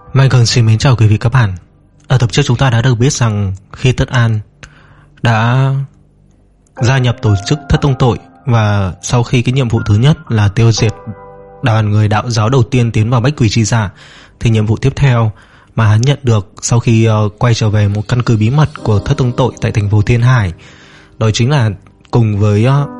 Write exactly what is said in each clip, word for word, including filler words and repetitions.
Mai Cường xin mến chào quý vị các bạn. Ở tập trước chúng ta đã được biết rằng khi Tất An đã gia nhập tổ chức Thất Tông Tội, và sau khi cái nhiệm vụ thứ nhất là tiêu diệt đoàn người đạo giáo đầu tiên tiến vào Bách Quỷ Chi Dạ, thì nhiệm vụ tiếp theo mà hắn nhận được sau khi uh, quay trở về một căn cứ bí mật của Thất Tông Tội tại thành phố Thiên Hải, đó chính là cùng với uh,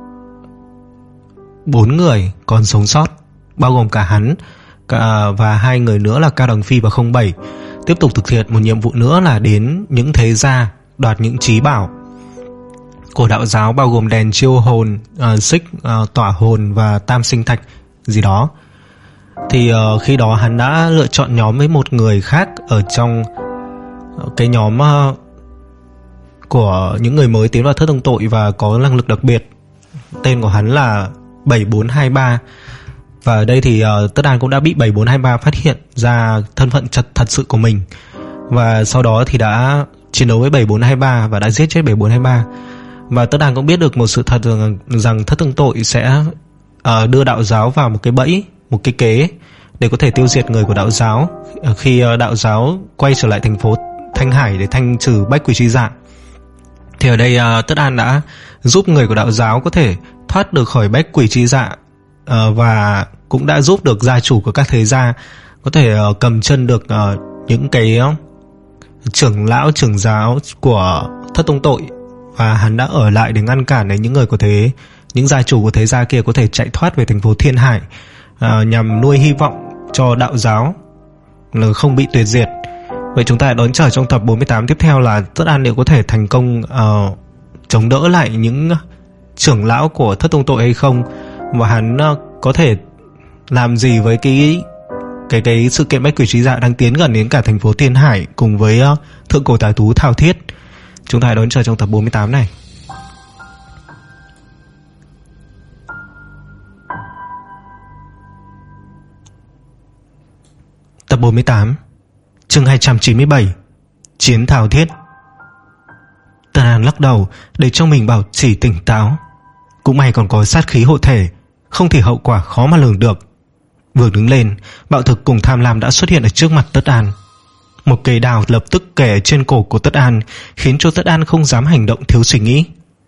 bốn người còn sống sót, bao gồm cả hắn cả, và hai người nữa là Cao Đằng Phi và không bảy, tiếp tục thực hiện một nhiệm vụ nữa là đến những thế gia đoạt những trí bảo của đạo giáo, bao gồm đèn chiêu hồn, uh, xích uh, tỏa hồn và tam sinh thạch gì đó. Thì uh, khi đó hắn đã lựa chọn nhóm với một người khác ở trong uh, cái nhóm uh, của những người mới tiến vào Thất Tông Tội và có năng lực đặc biệt. Tên của hắn là bảy bốn hai ba. Và ở đây thì uh, Tất An cũng đã bị bảy bốn hai ba phát hiện ra thân phận thật, thật sự của mình, và sau đó thì đã chiến đấu với bảy bốn hai ba và đã giết chết bảy bốn hai ba. Và Tất An cũng biết được một sự thật rằng, rằng Thất Tông Tội sẽ uh, đưa đạo giáo vào một cái bẫy, một cái kế để có thể tiêu diệt người của đạo giáo khi uh, đạo giáo quay trở lại thành phố Thanh Hải để thanh trừ Bách Quỷ Chi Dạ. Thì ở đây uh, Tất An đã giúp người của đạo giáo có thể thoát được khỏi Bách Quỷ Chi Dạ, uh, và cũng đã giúp được gia chủ của các thế gia có thể uh, cầm chân được uh, những cái uh, trưởng lão trưởng giáo của Thất Tông Tội, và hắn đã ở lại để ngăn cản để những người của thế những gia chủ của thế gia kia có thể chạy thoát về thành phố Thiên Hải, uh, nhằm nuôi hy vọng cho đạo giáo là không bị tuyệt diệt. Vậy chúng ta đón chờ trong tập bốn mươi tám tiếp theo là Tất An liệu có thể thành công uh, chống đỡ lại những trưởng lão của Thất Tông Tội hay không, và hắn uh, có thể làm gì với cái cái cái sự kiện Bách Quỷ Chi Dạ đang tiến gần đến cả thành phố Thiên Hải cùng với uh, thượng cổ tà thú Thao Thiết. Chúng ta đón chờ trong tập bốn mươi tám này. Tập bốn mươi tám, chương hai trăm chín mươi bảy, Chiến Thao Thiết. Tất An lắc đầu để cho mình bảo trì tỉnh táo. Cũng may còn có sát khí hộ thể, không thì hậu quả khó mà lường được. Vừa đứng lên, Bạo Thực cùng Tham Lam đã xuất hiện ở trước mặt Tất An. Một cây đào lập tức kề trên cổ của Tất An, khiến cho Tất An không dám hành động thiếu suy nghĩ.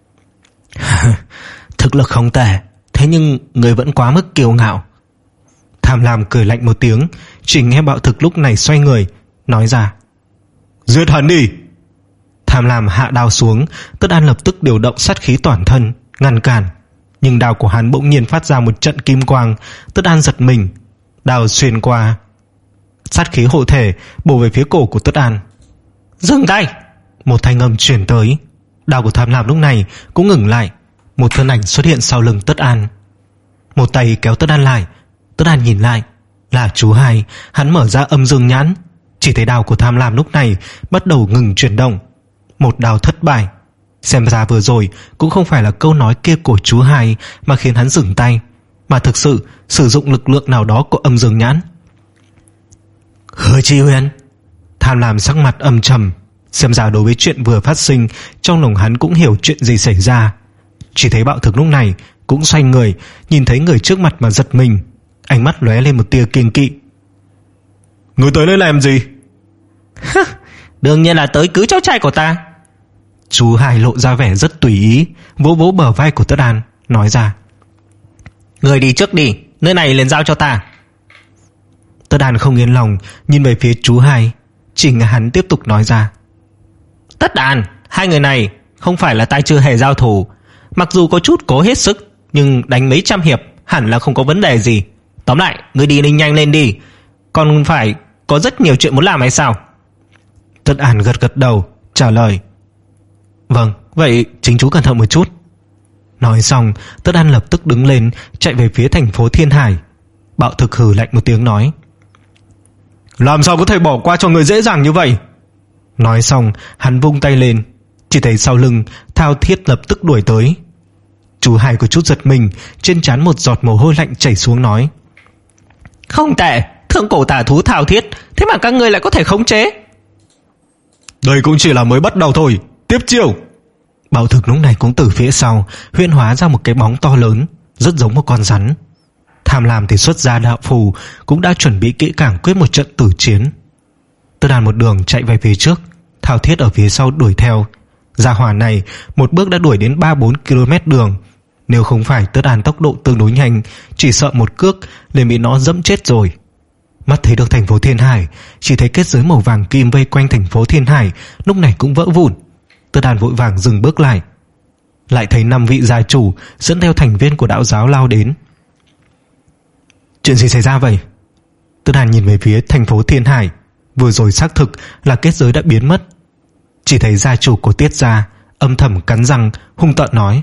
Thực lực không tệ, thế nhưng người vẫn quá mức kiêu ngạo. Tham Lam cười lạnh một tiếng, chỉ nghe Bạo Thực lúc này xoay người nói ra: giết hắn đi. Tham Lam hạ đao xuống, Tất An lập tức điều động sát khí toàn thân ngăn cản, nhưng đao của hắn bỗng nhiên phát ra một trận kim quang. Tất An giật mình, đao xuyên qua sát khí hộ thể bổ về phía cổ của Tất An. Dừng tay! Một thanh âm truyền tới. Đao của Tham Lam lúc này cũng ngừng lại. Một thân ảnh xuất hiện sau lưng Tất An, một tay kéo Tất An lại. Tất An nhìn lại, là chú Hai. Hắn mở ra âm dương nhãn, chỉ thấy đao của Tham Lam lúc này bắt đầu ngừng chuyển động. Một đao thất bại. Xem ra vừa rồi cũng không phải là câu nói kia của chú Hai mà khiến hắn dừng tay, mà thực sự sử dụng lực lượng nào đó của âm dương nhãn. Hứa Chi Huyền. Tham Lam sắc mặt âm trầm. Xem ra đối với chuyện vừa phát sinh, trong lòng hắn cũng hiểu chuyện gì xảy ra. Chỉ thấy Bạo Thực lúc này cũng xoay người, nhìn thấy người trước mặt mà giật mình, ánh mắt lóe lên một tia kiêng kỵ. Người tới đây làm gì? Đương nhiên là tới cứu cháu trai của ta. Chú Hai lộ ra vẻ rất tùy ý, vỗ vỗ bờ vai của Tất An nói ra: người đi trước đi, nơi này liền giao cho ta. Tất An không yên lòng nhìn về phía chú Hai, chỉ nghe hắn tiếp tục nói ra: Tất An, hai người này không phải là ta chưa hề giao thủ, mặc dù có chút cố hết sức, nhưng đánh mấy trăm hiệp hẳn là không có vấn đề gì. Tóm lại, ngươi đi ninh nhanh lên đi, còn phải có rất nhiều chuyện muốn làm hay sao? Tất An gật gật đầu trả lời: vâng, vậy chính chú cẩn thận một chút. Nói xong, Tất An lập tức đứng lên chạy về phía thành phố Thiên Hải. Bạo Thực hừ lạnh một tiếng nói: làm sao có thể bỏ qua cho người dễ dàng như vậy? Nói xong, hắn vung tay lên, chỉ thấy sau lưng Thao Thiết lập tức đuổi tới. Chú Hai có chút giật mình, trên trán một giọt mồ hôi lạnh chảy xuống nói: không tệ, thượng cổ tà thú Thao Thiết, thế mà các ngươi lại có thể khống chế. Đây cũng chỉ là mới bắt đầu thôi, tiếp chiêu. Bạo Thực lúc này cũng từ phía sau huyễn hóa ra một cái bóng to lớn, rất giống một con rắn. Tham lam thì xuất ra đạo phù, cũng đã chuẩn bị kỹ càng quyết một trận tử chiến. Tất Đàn một đường chạy về phía trước, Thao Thiết ở phía sau đuổi theo. Gia hỏa này một bước đã đuổi đến ba bốn ki lô mét đường. Nếu không phải Tất Đàn tốc độ tương đối nhanh, chỉ sợ một cước liền bị nó dẫm chết rồi. Mắt thấy được thành phố Thiên Hải, chỉ thấy kết giới màu vàng kim vây quanh thành phố Thiên Hải lúc này cũng vỡ vụn. Tất Đàn vội vàng dừng bước lại. Lại thấy năm vị gia chủ dẫn theo thành viên của đạo giáo lao đến. Chuyện gì xảy ra vậy? Tất Đàn nhìn về phía thành phố Thiên Hải. Vừa rồi xác thực là kết giới đã biến mất. Chỉ thấy gia chủ của Tiết gia âm thầm cắn răng hung tợn nói: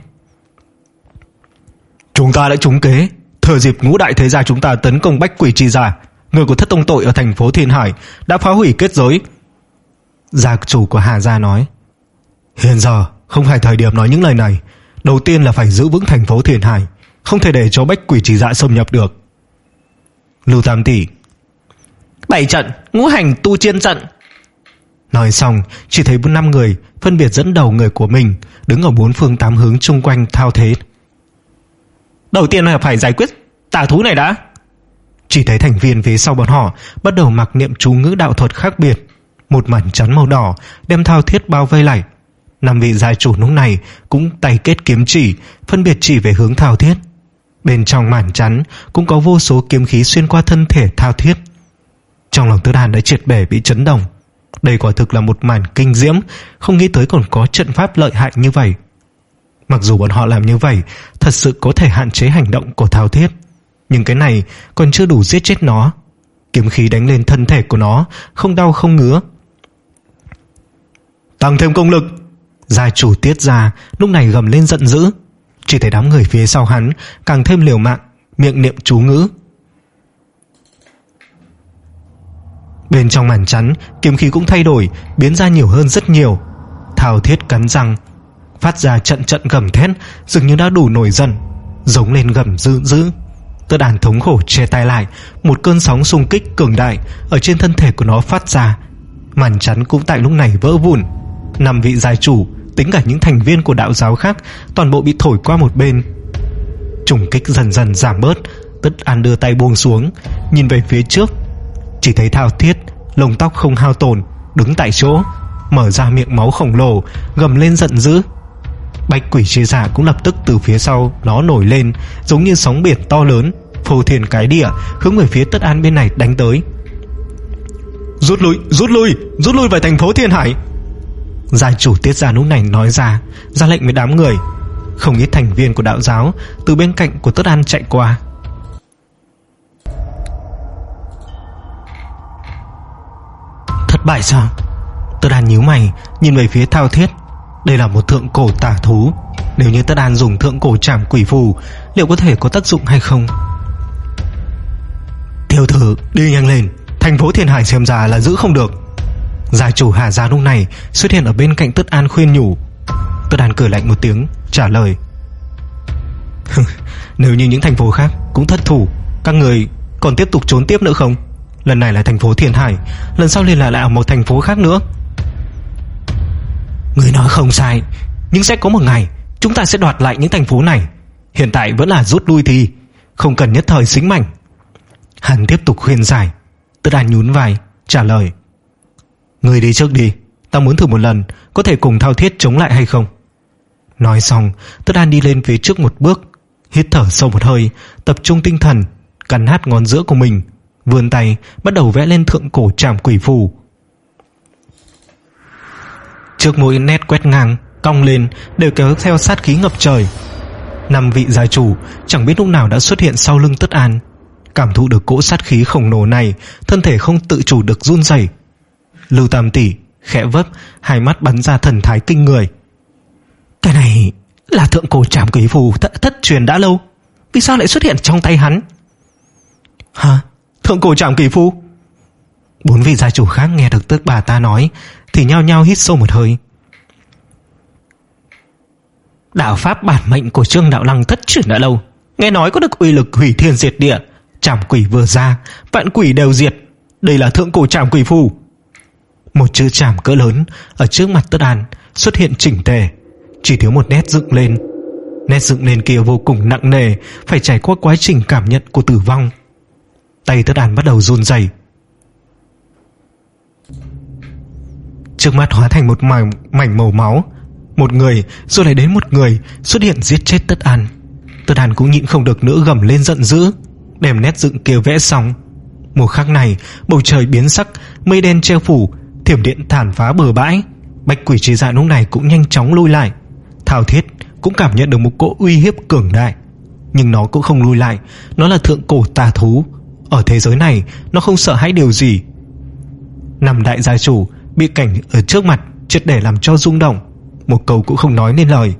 Chúng ta đã trúng kế. Thừa dịp ngũ đại thế gia chúng ta tấn công Bách Quỷ Trì gia, người của Thất Tông Tội ở thành phố Thiên Hải đã phá hủy kết giới. Gia chủ của Hà gia nói: Hiện giờ không phải thời điểm nói những lời này. Đầu tiên là phải giữ vững thành phố Thiên Hải, không thể để cho Bách Quỷ Trì gia xâm nhập được. Lưu Tam tỷ: Bảy trận ngũ hành tu chiên trận. Nói xong, chỉ thấy năm người phân biệt dẫn đầu người của mình đứng ở bốn phương tám hướng chung quanh Thao Thế. Đầu tiên là phải giải quyết tà thú này đã. Chỉ thấy thành viên phía sau bọn họ bắt đầu mặc niệm chú ngữ đạo thuật khác biệt. Một màn chắn màu đỏ đem Thao Thiết bao vây lại. Năm vị gia chủ lúc này cũng tay kết kiếm chỉ, phân biệt chỉ về hướng Thao Thiết. Bên trong màn chắn cũng có vô số kiếm khí xuyên qua thân thể Thao Thiết. Trong lòng Tất Đàn đã triệt bể bị chấn động. Đây quả thực là một màn kinh diễm, không nghĩ tới còn có trận pháp lợi hại như vậy. Mặc dù bọn họ làm như vậy thật sự có thể hạn chế hành động của Thao Thiết, nhưng cái này còn chưa đủ giết chết nó. Kiếm khí đánh lên thân thể của nó không đau không ngứa. Tăng thêm công lực. Gia chủ Tiết gia lúc này gầm lên giận dữ. Chỉ thấy đám người phía sau hắn càng thêm liều mạng, miệng niệm chú ngữ. Bên trong màn chắn, kiếm khí cũng thay đổi, biến ra nhiều hơn rất nhiều. Thao Thiết cắn răng, phát ra trận trận gầm thét, dường như đã đủ nổi giận, giống lên gầm dữ dữ. Tất Đàn thống khổ che tay lại. Một cơn sóng xung kích cường đại ở trên thân thể của nó phát ra. Màn chắn cũng tại lúc này vỡ vụn. Năm vị gia chủ, tính cả những thành viên của đạo giáo khác, toàn bộ bị thổi qua một bên. Trùng kích dần dần giảm bớt. Tất Đàn đưa tay buông xuống, nhìn về phía trước. Chỉ thấy Thao Thiết lông tóc không hao tổn, đứng tại chỗ, mở ra miệng máu khổng lồ, gầm lên giận dữ. Bách Quỷ Trì gia cũng lập tức từ phía sau nó nổi lên, giống như sóng biển to lớn, phô thiên cái địa, hướng về phía Tất An bên này đánh tới. Rút lui, rút lui, rút lui về thành phố Thiên Hải. Gia chủ Tiết gia lúc này nói ra, ra lệnh với đám người. Không ít thành viên của đạo giáo từ bên cạnh của Tất An chạy qua. Thất bại sao? Tất An nhíu mày nhìn về phía Thao Thiết. Đây là một thượng cổ tà thú. Nếu như Tất An dùng thượng cổ trảm quỷ phù, liệu có thể có tác dụng hay không? Tiểu tử, đi nhanh lên, thành phố Thiên Hải xem ra là giữ không được. Gia chủ Hà gia lúc này xuất hiện ở bên cạnh Tất An khuyên nhủ. Tất An cười lạnh một tiếng trả lời: Nếu như những thành phố khác cũng thất thủ, các người còn tiếp tục trốn tiếp nữa không? Lần này là thành phố Thiên Hải, lần sau liền là lại ở một thành phố khác nữa. Người nói không sai, nhưng sẽ có một ngày chúng ta sẽ đoạt lại những thành phố này. Hiện tại vẫn là rút lui thì không cần nhất thời xính mảnh. Hắn tiếp tục khuyên giải. Tất An nhún vai trả lời: Người đi trước đi, ta muốn thử một lần có thể cùng Thao Thiết chống lại hay không. Nói xong, Tất An đi lên phía trước một bước, hít thở sâu một hơi, tập trung tinh thần, cắn nát ngón giữa của mình, vươn tay bắt đầu vẽ lên thượng cổ trảm quỷ phù. Trước mỗi nét quét ngang, cong lên đều kéo theo sát khí ngập trời. Năm vị gia chủ chẳng biết lúc nào đã xuất hiện sau lưng Tất An. Cảm thụ được cỗ sát khí khổng lồ này, thân thể không tự chủ được run rẩy. Lưu Tam tỷ khẽ vấp, hai mắt bắn ra thần thái kinh người. Cái này là thượng cổ trảm quỷ phù th- thất truyền đã lâu, vì sao lại xuất hiện trong tay hắn? Hả? Thượng cổ trảm quỷ phù? Bốn vị gia chủ khác nghe được tức bà ta nói thì nhao nhao hít sâu một hơi. Đạo pháp bản mệnh của Trương Đạo Lăng thất truyền đã lâu, nghe nói có được uy lực hủy thiên diệt địa. Trảm quỷ vừa ra, vạn quỷ đều diệt. Đây là thượng cổ trảm quỷ phù. Một chữ trảm cỡ lớn ở trước mặt Tất An xuất hiện chỉnh tề, chỉ thiếu một nét dựng lên. Nét dựng lên kia vô cùng nặng nề, phải trải qua quá trình cảm nhận của tử vong. Tay Tất An bắt đầu run rẩy. Trước mắt hóa thành một mảnh, mảnh màu máu. Một người rồi lại đến một người xuất hiện giết chết Tất An. Tất An cũng nhịn không được nữa gầm lên giận dữ, đem nét dựng kia vẽ xong. Một khắc này bầu trời biến sắc, mây đen che phủ, thiểm điện tàn phá bờ bãi. Bạch Quỷ Trí Dạ lúc này cũng nhanh chóng lui lại. Thao Thiết cũng cảm nhận được một cỗ uy hiếp cường đại, nhưng nó cũng không lui lại. Nó là thượng cổ tà thú, ở thế giới này nó không sợ hãi điều gì. Năm đại gia chủ bị cảnh ở trước mặt triệt để làm cho rung động, một câu cũng không nói nên lời.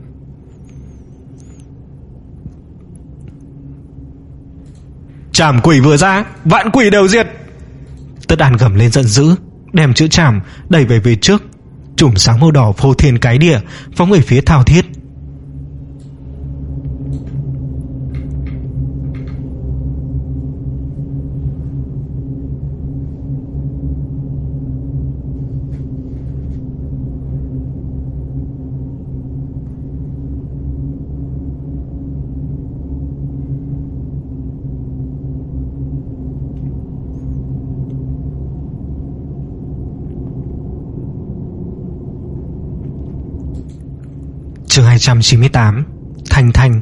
Trảm quỷ vừa ra, vạn quỷ đều diệt. Tất An gầm lên giận dữ, đem chữ trảm đẩy về phía trước. Chùm sáng màu đỏ phô thiên cái địa phóng về phía Thao Thiết. Chương hai trăm chín mươi tám. Thanh Thanh.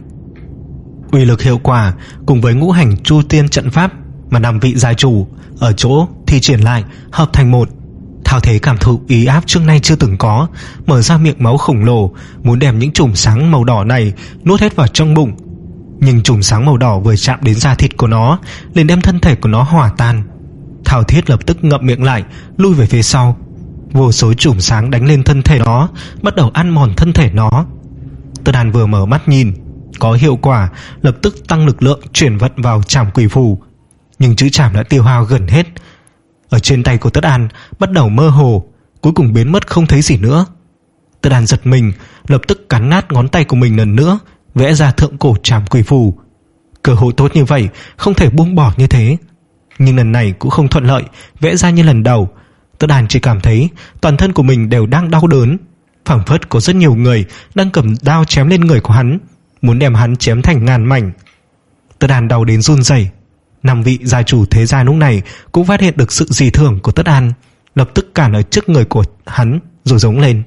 Uy lực hiệu quả cùng với ngũ hành chu tiên trận pháp mà năm vị gia chủ ở chỗ thi triển lại hợp thành một. Thao Thế cảm thụ ý áp trước nay chưa từng có, mở ra miệng máu khổng lồ, muốn đem những chùm sáng màu đỏ này nuốt hết vào trong bụng. Nhưng chùm sáng màu đỏ vừa chạm đến da thịt của nó liền đem thân thể của nó hòa tan. Thao Thiết lập tức ngậm miệng lại, lui về phía sau. Vô số chùm sáng đánh lên thân thể nó, bắt đầu ăn mòn thân thể nó. Tất An vừa mở mắt nhìn, có hiệu quả, lập tức tăng lực lượng chuyển vận vào trảm quỷ phù. Nhưng chữ trảm đã tiêu hao gần hết. Ở trên tay của Tất An bắt đầu mơ hồ, cuối cùng biến mất không thấy gì nữa. Tất An giật mình, lập tức cắn nát ngón tay của mình lần nữa, vẽ ra thượng cổ trảm quỷ phù. Cơ hội tốt như vậy không thể buông bỏ như thế. Nhưng lần này cũng không thuận lợi vẽ ra như lần đầu. Tất An chỉ cảm thấy toàn thân của mình đều đang đau đớn, phảng phất có rất nhiều người đang cầm đao chém lên người của hắn, muốn đem hắn chém thành ngàn mảnh. Tất An đau đến run rẩy. Năm vị gia chủ thế gia lúc này cũng phát hiện được sự dị thường của Tất An, lập tức cản ở trước người của hắn rồi giống lên: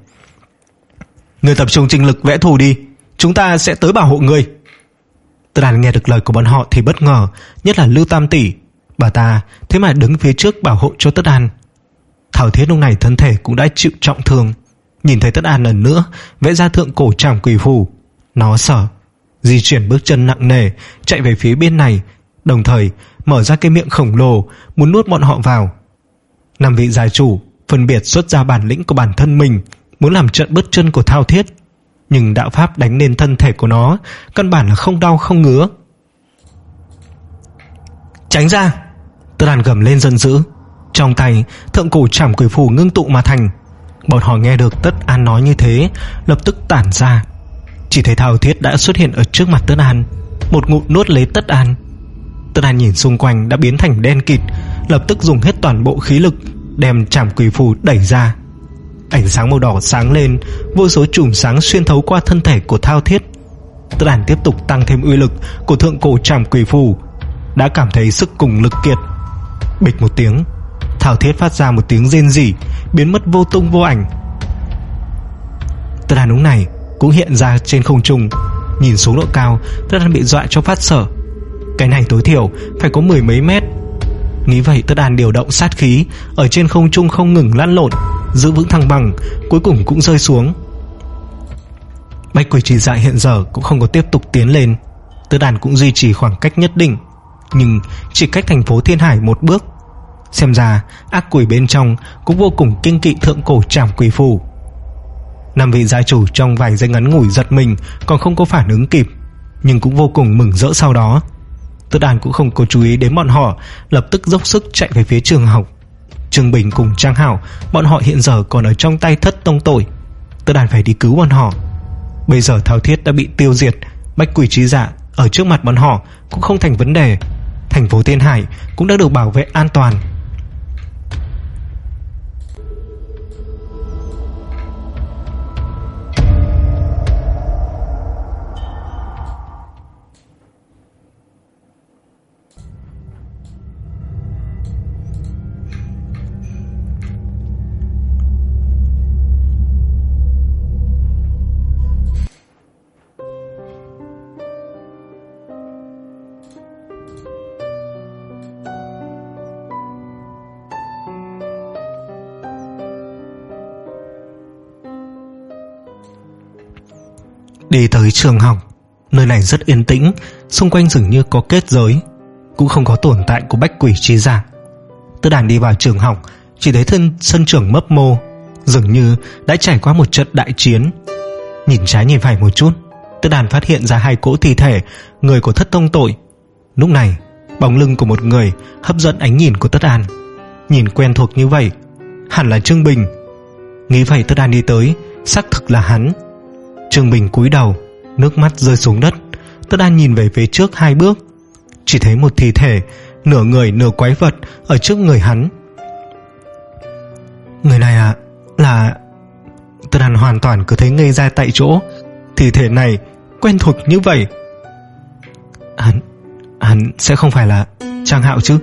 Người tập trung tinh lực vẽ thù đi, chúng ta sẽ tới bảo hộ người. Tất An nghe được lời của bọn họ thì bất ngờ, nhất là Lưu Tam tỷ, bà ta thế mà đứng phía trước bảo hộ cho Tất An. Thao Thiết lúc này thân thể cũng đã chịu trọng thương, nhìn thấy Tất An lần nữa vẽ ra thượng cổ trảm quỷ phù, nó sợ, di chuyển bước chân nặng nề chạy về phía bên này, đồng thời mở ra cái miệng khổng lồ muốn nuốt bọn họ vào. Năm vị gia chủ phân biệt xuất ra bản lĩnh của bản thân mình, muốn làm trận bứt chân của Thao Thiết, nhưng đạo pháp đánh lên thân thể của nó căn bản là không đau không ngứa. Tránh ra! Tất An gầm lên giận dữ, trong tay thượng cổ trảm quỷ phù ngưng tụ mà thành. Bọn họ nghe được Tất An nói như thế, lập tức tản ra. Chỉ thấy Thao Thiết đã xuất hiện ở trước mặt Tất An, một ngụm nuốt lấy Tất An. Tất An nhìn xung quanh đã biến thành đen kịt, lập tức dùng hết toàn bộ khí lực đem trảm quỷ phù đẩy ra. Ánh sáng màu đỏ sáng lên, vô số chùm sáng xuyên thấu qua thân thể của Thao Thiết. Tất An tiếp tục tăng thêm uy lực của thượng cổ trảm quỷ phù, đã cảm thấy sức cùng lực kiệt. Bịch một tiếng, Thao Thiết phát ra một tiếng rên rỉ, biến mất vô tung vô ảnh. Tất An lúc này cũng hiện ra trên không trung, nhìn xuống độ cao, Tất An bị dọa cho phát sợ. Cái này tối thiểu phải có mười mấy mét. Nghĩ vậy Tất An điều động sát khí ở trên không trung không ngừng lăn lộn, giữ vững thăng bằng, cuối cùng cũng rơi xuống. Bạch Quỷ Trì Dạ hiện giờ cũng không có tiếp tục tiến lên. Tất An cũng duy trì khoảng cách nhất định, nhưng chỉ cách thành phố Thiên Hải một bước. Xem ra ác quỷ bên trong cũng vô cùng kiêng kỵ thượng cổ trảm quỷ phù. Năm vị gia chủ trong vài giây ngắn ngủi giật mình, còn không có phản ứng kịp, nhưng cũng vô cùng mừng rỡ sau đó. Tất An cũng không có chú ý đến bọn họ, lập tức dốc sức chạy về phía trường học. Trương Bình cùng Trang Hảo, bọn họ hiện giờ còn ở trong tay Thất Tông Tội. Tất An phải đi cứu bọn họ. Bây giờ Thao Thiết đã bị tiêu diệt, Bạch Quỷ Trí Dạ ở trước mặt bọn họ cũng không thành vấn đề. Thành phố Thiên Hải cũng đã được bảo vệ an toàn. Đi tới trường học. Nơi này rất yên tĩnh, xung quanh dường như có kết giới, cũng không có tồn tại của bách quỷ trí giả. Tất Đàn đi vào trường học, chỉ thấy thân sân trường mấp mô, dường như đã trải qua một trận đại chiến. Nhìn trái nhìn phải một chút, Tất Đàn phát hiện ra hai cỗ thi thể người của Thất Tông Tội. Lúc này bóng lưng của một người hấp dẫn ánh nhìn của Tất Đàn. Nhìn quen thuộc như vậy, hẳn là Trương Bình. Nghĩ vậy Tất Đàn đi tới, xác thực là hắn. Trương Bình cúi đầu, nước mắt rơi xuống đất. Tất Đàn nhìn về phía trước hai bước, chỉ thấy một thi thể nửa người nửa quái vật ở trước người hắn. Người này à, là... Tất Đàn hoàn toàn cứ thấy ngây ra tại chỗ. Thi thể này quen thuộc như vậy. Hắn Hắn sẽ không phải là Trang Hạo chứ?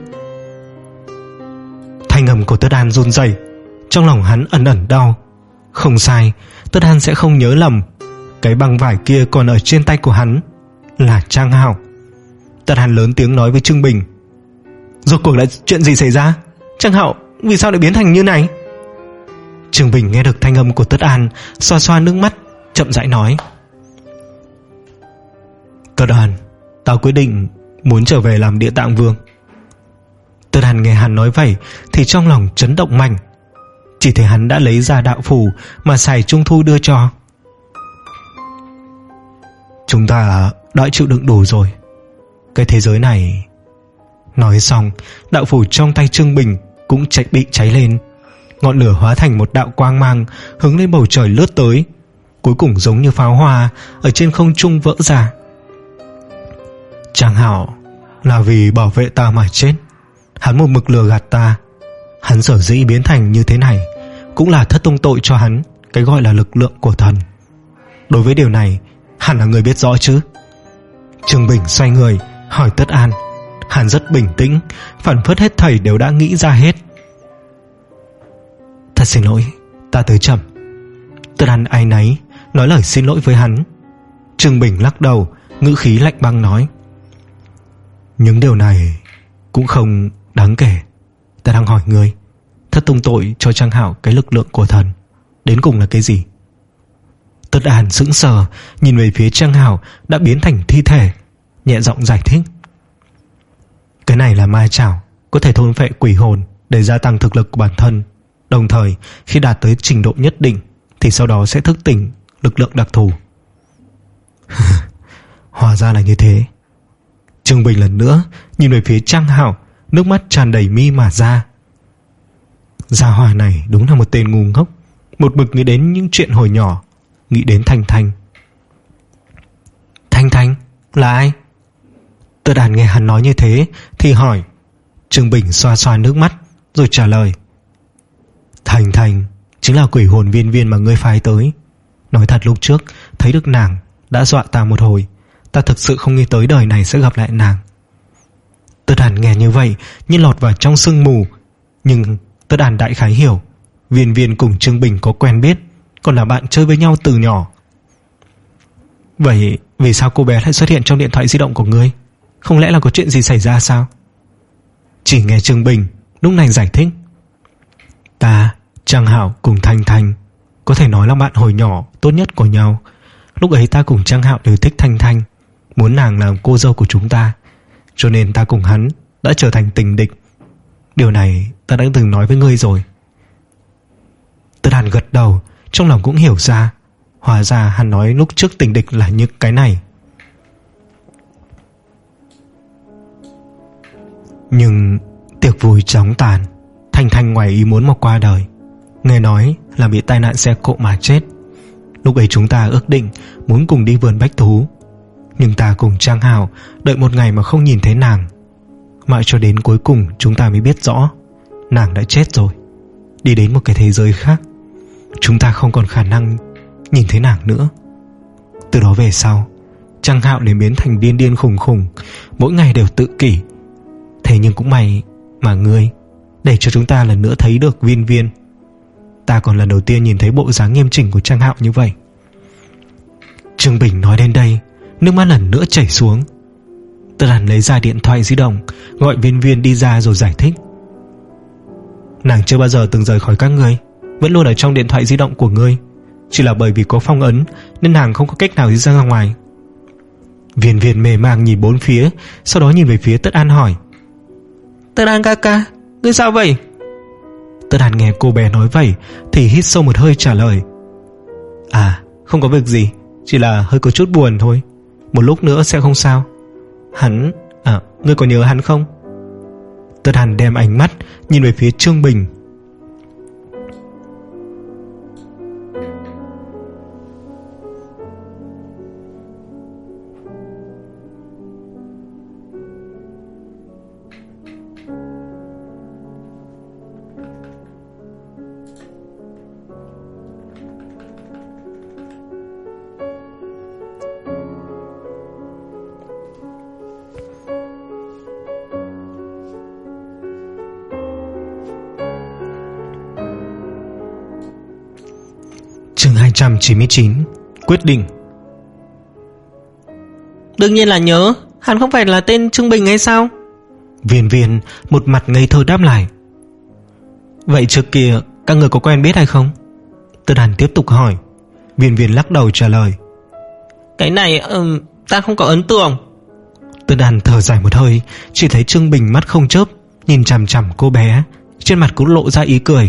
Thanh âm của Tất Đàn run rẩy, trong lòng hắn ẩn ẩn đau. Không sai, Tất Đàn sẽ không nhớ lầm. Cái băng vải kia còn ở trên tay của hắn là Trang Hạo. Tất Đàn lớn tiếng nói với Trương Bình: rốt cuộc là chuyện gì xảy ra? Trang Hạo vì sao lại biến thành như này? Trương Bình nghe được thanh âm của Tất Đàn, xoa xoa nước mắt, chậm rãi nói: Tất Đàn, tao quyết định muốn trở về làm Địa Tạng Vương. Tất Đàn nghe hắn nói vậy thì trong lòng chấn động mạnh. Chỉ thấy hắn đã lấy ra đạo phù mà Sài Trung Thu đưa cho. Chúng ta đã chịu đựng đủ rồi, cái thế giới này... Nói xong, đạo phù trong tay Trương Bình cũng chạy bị cháy lên. Ngọn lửa hóa thành một đạo quang mang hướng lên bầu trời lướt tới, cuối cùng giống như pháo hoa ở trên không trung vỡ ra. Trang Hạo là vì bảo vệ ta mà chết. Hắn một mực lừa gạt ta. Hắn sở dĩ biến thành như thế này cũng là Thất Tông Tội cho hắn cái gọi là lực lượng của thần. Đối với điều này hẳn là người biết rõ chứ? Trương Bình xoay người hỏi Tất An. Hắn rất bình tĩnh, phản phất hết thảy đều đã nghĩ ra hết. Thật xin lỗi, ta tới chậm. Tất An áy náy nói lời xin lỗi với hắn. Trương Bình lắc đầu, ngữ khí lạnh băng nói: những điều này cũng không đáng kể. Ta đang hỏi ngươi, Thất Tông Tội cho Trang Hạo cái lực lượng của thần đến cùng là cái gì? Tất An sững sờ nhìn về phía Trang Hạo đã biến thành thi thể, nhẹ giọng giải thích: cái này là ma chảo, có thể thôn phệ quỷ hồn để gia tăng thực lực của bản thân. Đồng thời khi đạt tới trình độ nhất định thì sau đó sẽ thức tỉnh lực lượng đặc thù. Hóa ra là như thế. Trương Bình lần nữa nhìn về phía Trang Hạo, nước mắt tràn đầy mi mà ra. Gia hỏa này đúng là một tên ngu ngốc, một mực nghĩ đến những chuyện hồi nhỏ, nghĩ đến Thanh Thanh. Thanh Thanh là ai? Tất Đàn nghe hắn nói như thế thì hỏi. Trương Bình xoa xoa nước mắt rồi trả lời: Thanh Thanh chính là quỷ hồn Viên Viên mà ngươi phái tới. Nói thật lúc trước thấy được nàng đã dọa ta một hồi. Ta thực sự không nghĩ tới đời này sẽ gặp lại nàng. Tất Đàn nghe như vậy như lọt vào trong sương mù. Nhưng Tất Đàn đại khái hiểu, Viên Viên cùng Trương Bình có quen biết, còn là bạn chơi với nhau từ nhỏ. Vậy vì sao cô bé lại xuất hiện trong điện thoại di động của ngươi? Không lẽ là có chuyện gì xảy ra sao? Chỉ nghe Trương Bình lúc này giải thích: ta, Trang Hạo cùng Thanh Thanh có thể nói là bạn hồi nhỏ tốt nhất của nhau. Lúc ấy ta cùng Trang Hạo đều thích Thanh Thanh, muốn nàng làm cô dâu của chúng ta, cho nên ta cùng hắn đã trở thành tình địch. Điều này ta đã từng nói với ngươi rồi. Tất Đàn gật đầu, trong lòng cũng hiểu ra. Hóa ra hắn nói lúc trước tình địch là những cái này. Nhưng tiệc vui chóng tàn. Thanh Thanh ngoài ý muốn mà qua đời, nghe nói là bị tai nạn xe cộ mà chết. Lúc ấy chúng ta ước định muốn cùng đi vườn bách thú, nhưng ta cùng Trang Hạo đợi một ngày mà không nhìn thấy nàng. Mãi cho đến cuối cùng chúng ta mới biết rõ nàng đã chết rồi, đi đến một cái thế giới khác. Chúng ta không còn khả năng nhìn thấy nàng nữa. Từ đó về sau, Trang Hạo liền biến thành điên điên khùng khùng, mỗi ngày đều tự kỷ. Thế nhưng cũng may mà ngươi để cho chúng ta lần nữa thấy được Viên Viên. Ta còn lần đầu tiên nhìn thấy bộ dáng nghiêm chỉnh của Trang Hạo như vậy. Trương Bình nói đến đây, nước mắt lần nữa chảy xuống. Tất Đàn lấy ra điện thoại di động, gọi Viên Viên đi ra rồi giải thích: nàng chưa bao giờ từng rời khỏi các ngươi, vẫn luôn ở trong điện thoại di động của ngươi. chỉ là bởi vì có phong ấn nên nàng không có cách nào đi ra ngoài. Viên Viên mê mang nhìn bốn phía, sau đó nhìn về phía Tất An hỏi: Tất An ca ca, ngươi sao vậy? Tất An nghe cô bé nói vậy thì hít sâu một hơi trả lời: À, không có việc gì, chỉ là hơi có chút buồn thôi. Một lúc nữa sẽ không sao. Hắn, à, ngươi có nhớ hắn không? Tất An đem ánh mắt nhìn về phía Trương Bình. Chương hai trăm chín mươi chín. Quyết định. Đương nhiên là nhớ, hắn không phải là tên Trương Bình hay sao? Viên Viên một mặt ngây thơ đáp lại. Vậy trước kia các người có quen biết hay không? Tất An tiếp tục hỏi. Viên Viên lắc đầu trả lời: Cái này um, ta không có ấn tượng. Tất An thở dài một hơi, chỉ thấy Trương Bình mắt không chớp nhìn chằm chằm cô bé, trên mặt cũng lộ ra ý cười.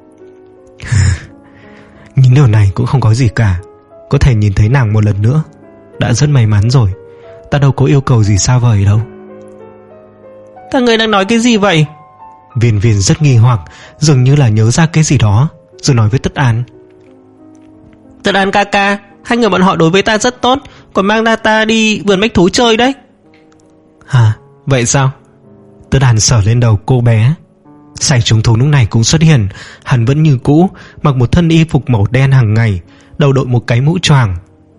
Những điều này cũng không có gì cả, có thể nhìn thấy nàng một lần nữa đã rất may mắn rồi. Ta đâu có yêu cầu gì xa vời đâu. Các người đang nói cái gì vậy? Viên Viên rất nghi hoặc, dường như là nhớ ra cái gì đó, rồi nói với Tất An: Tất An ca ca, hai người bọn họ đối với ta rất tốt, còn mang ra ta đi vườn bách thú chơi đấy. Hả, vậy sao? Tất An sờ lên đầu cô bé. Sải Trung Thú lúc này cũng xuất hiện. Hắn vẫn như cũ, mặc một thân y phục màu đen hàng ngày, đầu đội một cái mũ choàng.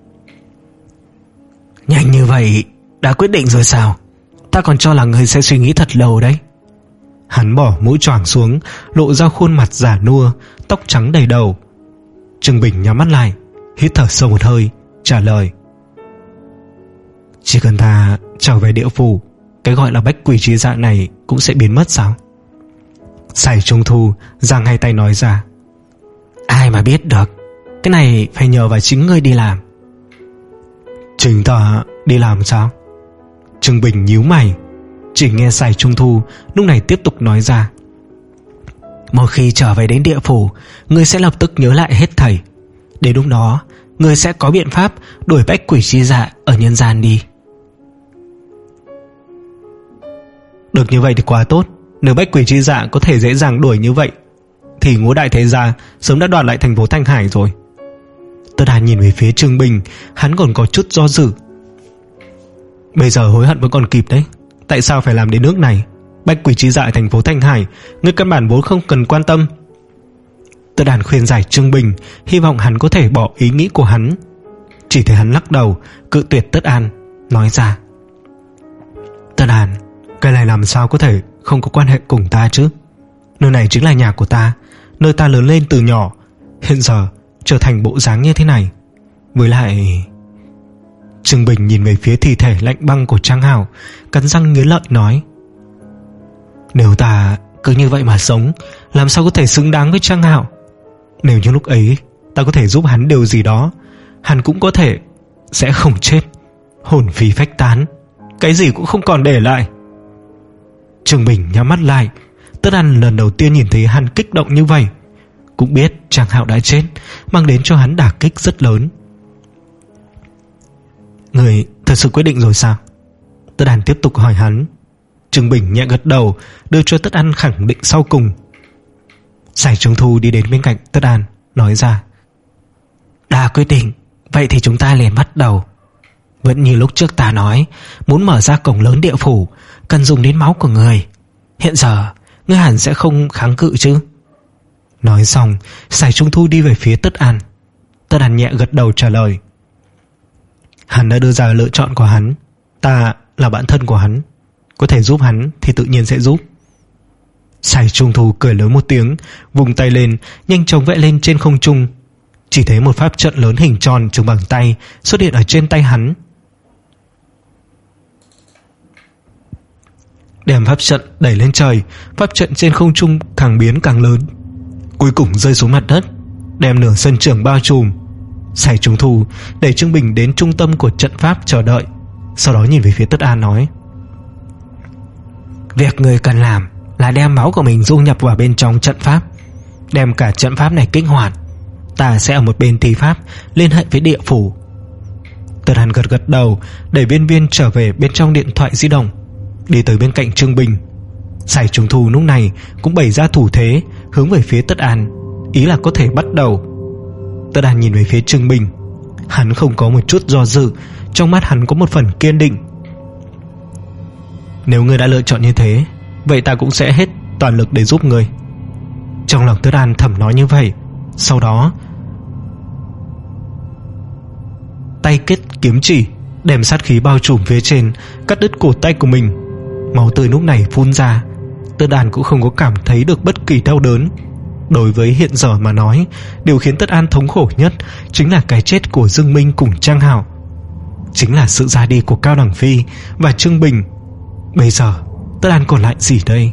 Nhanh như vậy đã quyết định rồi sao? Ta còn cho là người sẽ suy nghĩ thật lâu đấy. Hắn bỏ mũ choàng xuống, lộ ra khuôn mặt già nua, tóc trắng đầy đầu. Trương Bình nhắm mắt lại, hít thở sâu một hơi, trả lời: Chỉ cần ta trở về địa phủ, cái gọi là bách quỷ trí dạ này cũng sẽ biến mất sao? Sải Trung Thu giang hai tay nói ra: Ai mà biết được, cái này phải nhờ vào chính ngươi đi làm. Chính ta đi làm sao? Trương Bình nhíu mày. Chỉ nghe Sải Trung Thu lúc này tiếp tục nói ra: Một khi trở về đến địa phủ, ngươi sẽ lập tức nhớ lại hết thảy. Đến lúc đó ngươi sẽ có biện pháp đuổi bách quỷ chi dạ ở nhân gian đi. Được như vậy thì quá tốt. Nếu bách quỷ chi dạ có thể dễ dàng đuổi như vậy thì Ngũ Đại Thế Gia sớm đã đoạt lại thành phố Thanh Hải rồi. Tất An nhìn về phía Trương Bình, hắn còn có chút do dự. Bây giờ hối hận vẫn còn kịp đấy. Tại sao phải làm đến nước này? Bách quỷ chi dạ thành phố Thanh Hải, ngươi căn bản vốn không cần quan tâm. Tất An khuyên giải Trương Bình, hy vọng hắn có thể bỏ ý nghĩ của hắn. Chỉ thấy hắn lắc đầu cự tuyệt Tất An, nói ra: Tất An, cái này làm sao có thể không có quan hệ cùng ta chứ? Nơi này chính là nhà của ta, nơi ta lớn lên từ nhỏ, hiện giờ trở thành bộ dáng như thế này. Với lại... Trương Bình nhìn về phía thi thể lạnh băng của Trang Hảo, cắn răng nghiến lợi nói: Nếu ta cứ như vậy mà sống, làm sao có thể xứng đáng với Trang Hảo? Nếu như lúc ấy ta có thể giúp hắn điều gì đó, hắn cũng có thể sẽ không chết, hồn phi phách tán, cái gì cũng không còn để lại. Trương Bình nhắm mắt lại. Tất An lần đầu tiên nhìn thấy hắn kích động như vậy, cũng biết Trang Hạo đã chết, mang đến cho hắn đả kích rất lớn. Người thật sự quyết định rồi sao? Tất An tiếp tục hỏi hắn. Trương Bình nhẹ gật đầu, đưa cho Tất An khẳng định sau cùng. Sải Trung Thu đi đến bên cạnh Tất An, nói ra: Đã quyết định, vậy thì chúng ta liền bắt đầu. Vẫn như lúc trước ta nói, muốn mở ra cổng lớn địa phủ cần dùng đến máu của người. Hiện giờ ngươi hẳn sẽ không kháng cự chứ? Nói xong, Sải Trung Thu đi về phía Tất An. Tất An nhẹ gật đầu trả lời: Hắn đã đưa ra lựa chọn của hắn, ta là bạn thân của hắn, có thể giúp hắn thì tự nhiên sẽ giúp. Sải Trung Thu cười lớn một tiếng, vùng tay lên, nhanh chóng vẽ lên trên không trung. Chỉ thấy một pháp trận lớn hình tròn chừng bằng tay xuất hiện ở trên tay hắn. Đem pháp trận đẩy lên trời, pháp trận trên không trung càng biến càng lớn, cuối cùng rơi xuống mặt đất, đem nửa sân trường bao trùm. Sải Trung Thu để Trương Bình đến trung tâm của trận pháp chờ đợi, sau đó nhìn về phía Tất An nói: Việc người cần làm là đem máu của mình du nhập vào bên trong trận pháp, đem cả trận pháp này kích hoạt. Ta sẽ ở một bên thi pháp liên hệ với địa phủ. Tất An gật gật đầu, để viên viên trở về bên trong điện thoại di động, đi tới bên cạnh Trương Bình. Sải Trung Thu lúc này cũng bày ra thủ thế hướng về phía Tất An, ý là có thể bắt đầu. Tất An nhìn về phía Trương Bình, hắn không có một chút do dự, trong mắt hắn có một phần kiên định. Nếu ngươi đã lựa chọn như thế, vậy ta cũng sẽ hết toàn lực để giúp ngươi. Trong lòng Tất An thầm nói như vậy. Sau đó tay kết kiếm chỉ, đem sát khí bao trùm phía trên, cắt đứt cổ tay của mình. Máu tươi lúc này phun ra. Tất An cũng không có cảm thấy được bất kỳ đau đớn. Đối với hiện giờ mà nói, điều khiến Tất An thống khổ nhất chính là cái chết của Dương Minh cùng Trang Hạo, chính là sự ra đi của Cao Đằng Phi và Trương Bình. Bây giờ Tất An còn lại gì đây?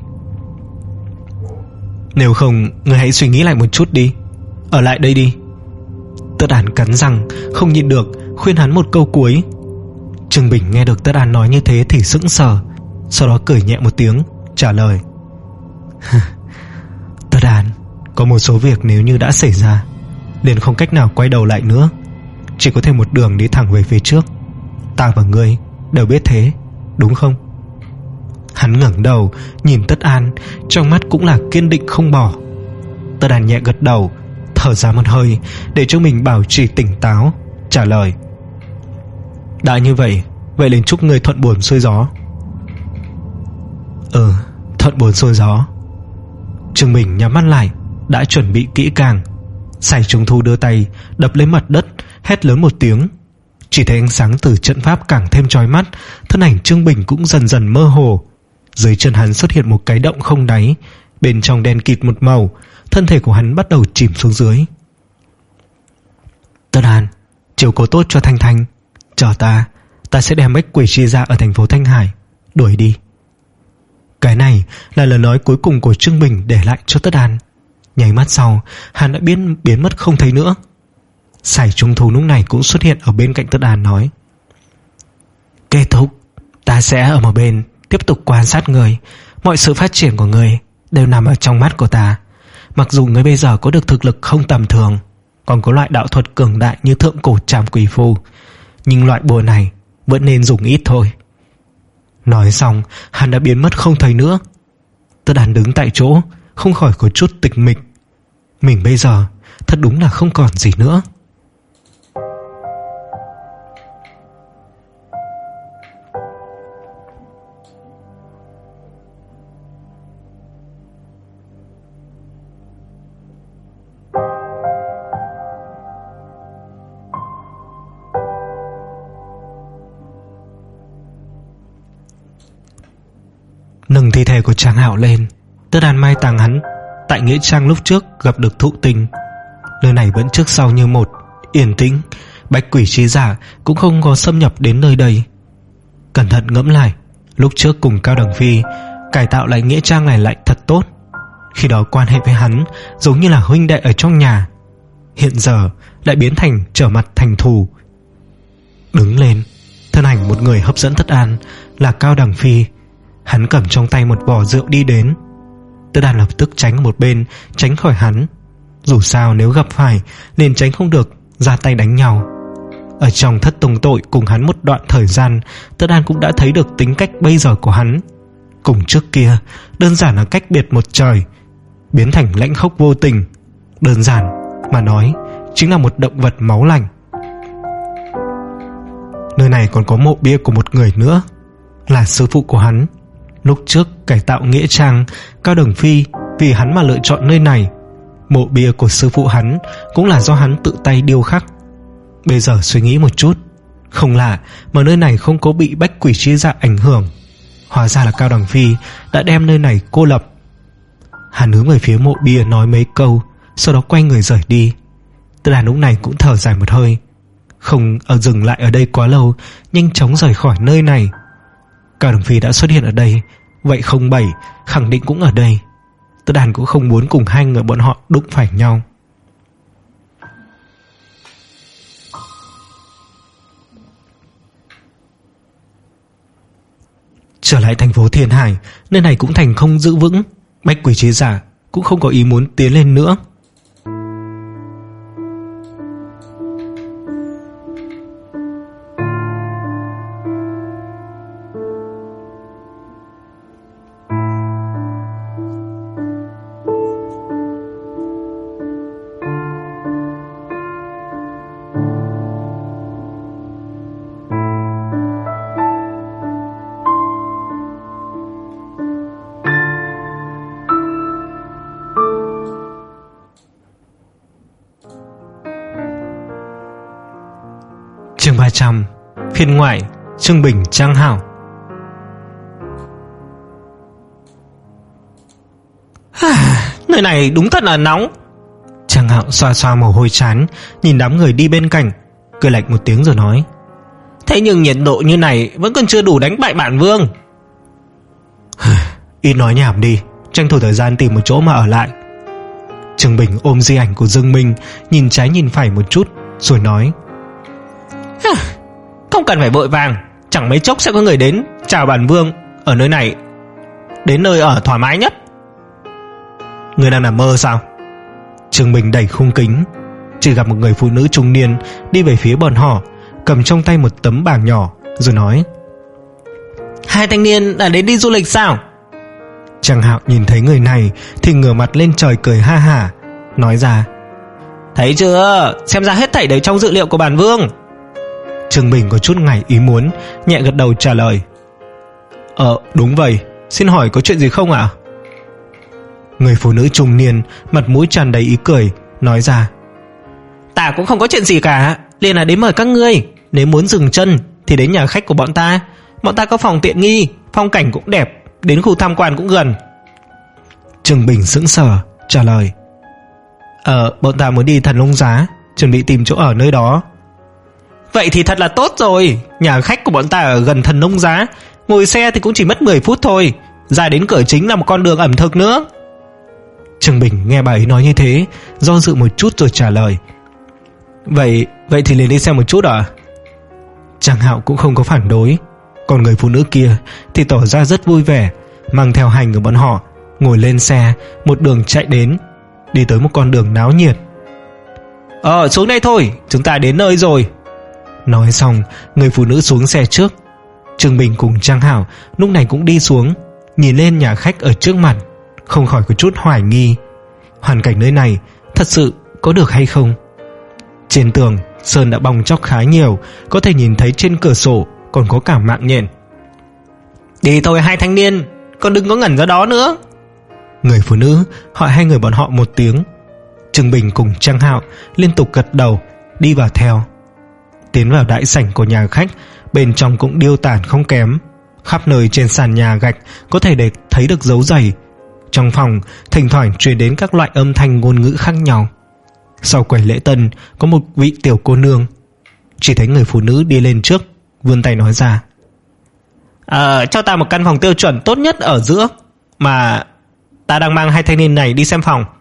Nếu không, người hãy suy nghĩ lại một chút đi, ở lại đây đi. Tất An cắn răng, không nhịn được khuyên hắn một câu cuối. Trương Bình nghe được Tất An nói như thế thì sững sờ, sau đó cười nhẹ một tiếng trả lời: Tất An, có một số việc nếu như đã xảy ra liền không cách nào quay đầu lại nữa, chỉ có thể một đường đi thẳng về phía trước. Ta và ngươi đều biết thế, đúng không? Hắn ngẩng đầu nhìn Tất An, trong mắt cũng là kiên định không bỏ. Tất An nhẹ gật đầu, thở ra một hơi để cho mình bảo trì tỉnh táo, trả lời: Đã như vậy, vậy liền chúc ngươi thuận buồm xuôi gió. Ừ, thuận buồm xuôi gió. Trương Bình nhắm mắt lại, đã chuẩn bị kỹ càng. Sải Trung Thu đưa tay đập lên mặt đất, hét lớn một tiếng. Chỉ thấy ánh sáng từ trận pháp càng thêm chói mắt, thân ảnh Trương Bình cũng dần dần mơ hồ. Dưới chân hắn xuất hiện một cái động không đáy, bên trong đen kịt một màu, thân thể của hắn bắt đầu chìm xuống dưới. Tất An, chiều cố tốt cho Thanh Thanh. Chờ ta, ta sẽ đem bách quỷ chi ra ở thành phố Thanh Hải đuổi đi. Cái này là lời nói cuối cùng của Trương Bình để lại cho Tất An. Nháy mắt sau, hắn đã biến biến mất không thấy nữa. Sải Trung Thu lúc này cũng xuất hiện ở bên cạnh Tất An nói: Kết thúc, ta sẽ ở một bên tiếp tục quan sát người. Mọi sự phát triển của người đều nằm ở trong mắt của ta. Mặc dù người bây giờ có được thực lực không tầm thường, còn có loại đạo thuật cường đại như thượng cổ trảm quỷ phù, nhưng loại bùa này vẫn nên dùng ít thôi. Nói xong, hắn đã biến mất không thấy nữa. Tất An đứng tại chỗ, không khỏi có chút tịch mịch. Mình bây giờ thật đúng là không còn gì nữa. Nâng thi thể của Trang Hạo lên, Tất An mai táng hắn tại nghĩa trang lúc trước gặp được Thụ Tình. Nơi này vẫn trước sau như một, yên tĩnh. Bạch quỷ trí giả cũng không có xâm nhập đến nơi đây. Cẩn thận ngẫm lại, lúc trước cùng Cao Đằng Phi cải tạo lại nghĩa trang này lại thật tốt. Khi đó quan hệ với hắn giống như là huynh đệ ở trong nhà, hiện giờ lại biến thành trở mặt thành thù. Đứng lên, thân ảnh một người hấp dẫn Tất An là Cao Đằng Phi. Hắn cầm trong tay một vò rượu đi đến. Tất An lập tức tránh một bên, tránh khỏi hắn. Dù sao nếu gặp phải nên tránh không được ra tay đánh nhau. Ở trong thất tùng tội cùng hắn một đoạn thời gian, Tất An cũng đã thấy được tính cách bây giờ của hắn. Cùng trước kia đơn giản là cách biệt một trời, biến thành lãnh khốc vô tình. Đơn giản mà nói, chính là một động vật máu lạnh. Nơi này còn có mộ bia của một người nữa, là sư phụ của hắn. Lúc trước cải tạo nghĩa trang, Cao Đằng Phi vì hắn mà lựa chọn nơi này. Mộ bia của sư phụ hắn cũng là do hắn tự tay điêu khắc. Bây giờ suy nghĩ một chút, không lạ mà nơi này không có bị bách quỷ chi dạ ảnh hưởng. Hóa ra là Cao Đằng Phi đã đem nơi này cô lập. Hắn hướng về phía mộ bia nói mấy câu, sau đó quay người rời đi. Tất An lúc này cũng thở dài một hơi, không ở dừng lại ở đây quá lâu, nhanh chóng rời khỏi nơi này. Cao Đằng Phi đã xuất hiện ở đây, vậy không bảy khẳng định cũng ở đây. Tất An cũng không muốn cùng hai người bọn họ đụng phải nhau. Trở lại thành phố Thiên Hải, nơi này cũng thành không giữ vững. Bách Quỷ Trí Giả cũng không có ý muốn tiến lên nữa. Chương ba trăm, phiên ngoại, Trương Bình Trang Hảo. Nơi này đúng thật là nóng. Trang Hạo xoa xoa mồ hôi trán, nhìn đám người đi bên cạnh, cười lạnh một tiếng rồi nói: thế nhưng nhiệt độ như này vẫn còn chưa đủ đánh bại bản vương. Ít nói nhảm đi, tranh thủ thời gian tìm một chỗ mà ở lại. Trương Bình ôm di ảnh của Dương Minh, nhìn trái nhìn phải một chút rồi nói: không cần phải vội vàng, chẳng mấy chốc sẽ có người đến chào bản vương ở nơi này, đến nơi ở thoải mái nhất. Người đang nằm mơ sao? Trương Bình đẩy khung kính, chỉ gặp một người phụ nữ trung niên đi về phía bọn họ, cầm trong tay một tấm bảng nhỏ rồi nói: hai thanh niên là đến đi du lịch sao? Trang Hạo nhìn thấy người này thì ngửa mặt lên trời cười ha hả, nói ra: thấy chưa, xem ra hết thảy đều trong dự liệu của bản vương. Trương Bình có chút ngoài ý muốn, nhẹ gật đầu trả lời: Ờ đúng vậy, xin hỏi có chuyện gì không ạ? Người phụ nữ trung niên mặt mũi tràn đầy ý cười, nói ra: ta cũng không có chuyện gì cả, liền là đến mời các ngươi. Nếu muốn dừng chân thì đến nhà khách của bọn ta, bọn ta có phòng tiện nghi, phong cảnh cũng đẹp, đến khu tham quan cũng gần. Trương Bình sững sờ trả lời: Ờ bọn ta muốn đi Thần Long Giá, chuẩn bị tìm chỗ ở nơi đó. Vậy thì thật là tốt rồi, nhà khách của bọn ta ở gần Thần Nông Giá, ngồi xe thì cũng chỉ mất mười phút thôi, ra đến cửa chính là một con đường ẩm thực nữa. Trương Bình nghe bà ấy nói như thế, do dự một chút rồi trả lời: Vậy vậy thì liền đi xem một chút à? Trang Hạo cũng không có phản đối, còn người phụ nữ kia thì tỏ ra rất vui vẻ, mang theo hành của bọn họ, ngồi lên xe, một đường chạy đến, đi tới một con đường náo nhiệt. Ờ xuống đây thôi, chúng ta đến nơi rồi. Nói xong, người phụ nữ xuống xe trước. Trương Bình cùng Trang Hảo lúc này cũng đi xuống, nhìn lên nhà khách ở trước mặt, không khỏi có chút hoài nghi, hoàn cảnh nơi này thật sự có được hay không. Trên tường sơn đã bong tróc khá nhiều, có thể nhìn thấy trên cửa sổ còn có cả mạng nhện. Đi thôi hai thanh niên, còn đừng có ngẩn ra đó nữa. Người phụ nữ hỏi hai người bọn họ một tiếng. Trương Bình cùng Trang Hạo liên tục gật đầu, đi vào theo. Tiến vào đại sảnh của nhà khách, bên trong cũng điêu tản không kém, khắp nơi trên sàn nhà gạch có thể để thấy được dấu giày. Trong phòng thỉnh thoảng truyền đến các loại âm thanh ngôn ngữ khác nhau. Sau quầy lễ tân có một vị tiểu cô nương, chỉ thấy người phụ nữ đi lên trước, vươn tay nói ra: Ờ, cho ta một căn phòng tiêu chuẩn tốt nhất ở giữa, mà ta đang mang hai thanh niên này đi xem phòng.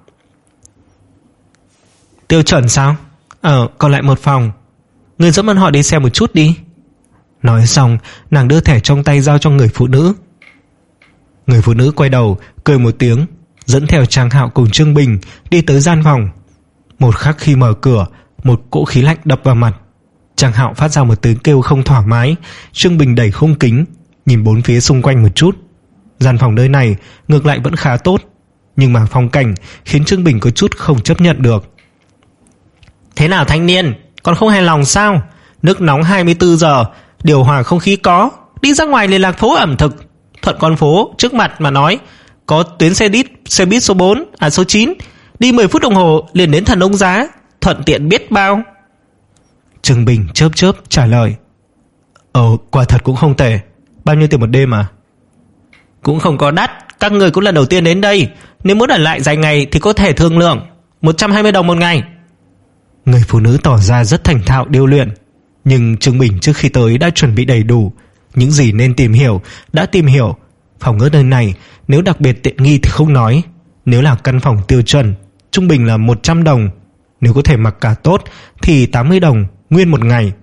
Tiêu chuẩn sao? Ờ, còn lại một phòng, người dẫn bọn họ đi xem một chút đi. Nói xong, nàng đưa thẻ trong tay giao cho người phụ nữ. Người phụ nữ quay đầu cười một tiếng, dẫn theo Trang Hạo cùng Trương Bình đi tới gian phòng. Một khắc khi mở cửa, một cỗ khí lạnh đập vào mặt. Trang Hạo phát ra một tiếng kêu không thoải mái. Trương Bình đẩy khung kính, nhìn bốn phía xung quanh một chút. Gian phòng nơi này ngược lại vẫn khá tốt, nhưng mà phong cảnh khiến Trương Bình có chút không chấp nhận được. Thế nào thanh niên, còn không hài lòng sao? Nước nóng hai mươi bốn giờ, điều hòa không khí có, đi ra ngoài liên lạc phố ẩm thực. Thuận con phố trước mặt mà nói, có tuyến xe buýt, xe buýt số bốn, à số chín, đi mười phút đồng hồ liền đến Thần Ông Giá, thuận tiện biết bao. Trương Bình chớp chớp trả lời: Ờ, quả thật cũng không tệ. Bao nhiêu tiền một đêm à? Cũng không có đắt, các người cũng lần đầu tiên đến đây, nếu muốn ở lại dài ngày thì có thể thương lượng, một trăm hai mươi đồng một ngày. Người phụ nữ tỏ ra rất thành thạo điêu luyện, nhưng Trương Bình trước khi tới đã chuẩn bị đầy đủ, những gì nên tìm hiểu đã tìm hiểu. Phòng ở nơi này nếu đặc biệt tiện nghi thì không nói, nếu là căn phòng tiêu chuẩn trung bình là một trăm đồng, nếu có thể mặc cả tốt thì tám mươi đồng nguyên một ngày.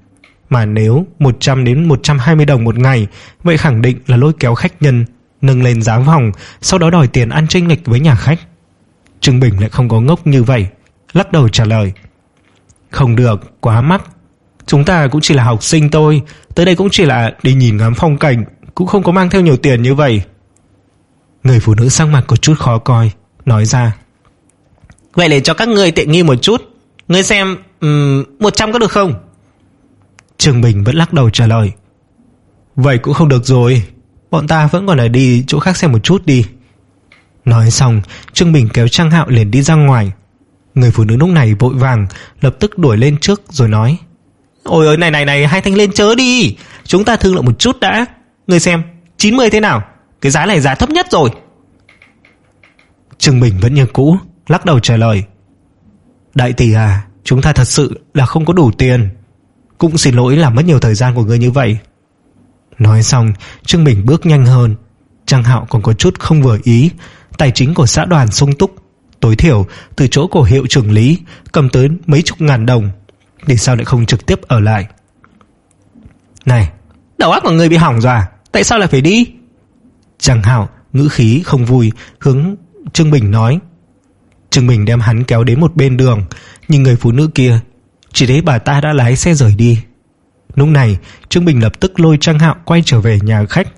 Mà nếu một trăm đến một trăm hai mươi đồng một ngày, vậy khẳng định là lôi kéo khách nhân nâng lên giá phòng, sau đó đòi tiền ăn chênh lệch với nhà khách. Trương Bình lại không có ngốc như vậy, lắc đầu trả lời: Không được, quá mắc. Chúng ta cũng chỉ là học sinh thôi, tới đây cũng chỉ là đi nhìn ngắm phong cảnh, cũng không có mang theo nhiều tiền như vậy. Người phụ nữ sắc mặt có chút khó coi, nói ra: Vậy để cho các ngươi tiện nghi một chút, ngươi xem um, một trăm có được không? Trương Bình vẫn lắc đầu trả lời: Vậy cũng không được rồi, bọn ta vẫn còn phải đi chỗ khác xem một chút đi. Nói xong, Trương Bình kéo Trang Hạo liền đi ra ngoài. Người phụ nữ lúc này vội vàng lập tức đuổi lên trước rồi nói: Ôi ơi, này này này, hai thanh lên chớ đi, chúng ta thương lượng một chút đã. Ngươi xem chín mươi thế nào, cái giá này giá thấp nhất rồi. Trương Bình vẫn như cũ lắc đầu trả lời: Đại tỷ à, chúng ta thật sự là không có đủ tiền. Cũng xin lỗi làm mất nhiều thời gian của ngươi như vậy. Nói xong, Trương Bình bước nhanh hơn. Trang Hạo còn có chút không vừa ý. Tài chính của xã đoàn sung túc, tối thiểu từ chỗ của hiệu trưởng Lý cầm tới mấy chục ngàn đồng, thì sao lại không trực tiếp ở lại? Này, đầu óc của người bị hỏng rồi à? Tại sao lại phải đi? Trang Hạo ngữ khí không vui hướng Trương Bình nói. Trương Bình đem hắn kéo đến một bên đường, nhưng người phụ nữ kia chỉ thấy bà ta đã lái xe rời đi. Lúc này Trương Bình lập tức lôi Trang Hạo quay trở về nhà khách.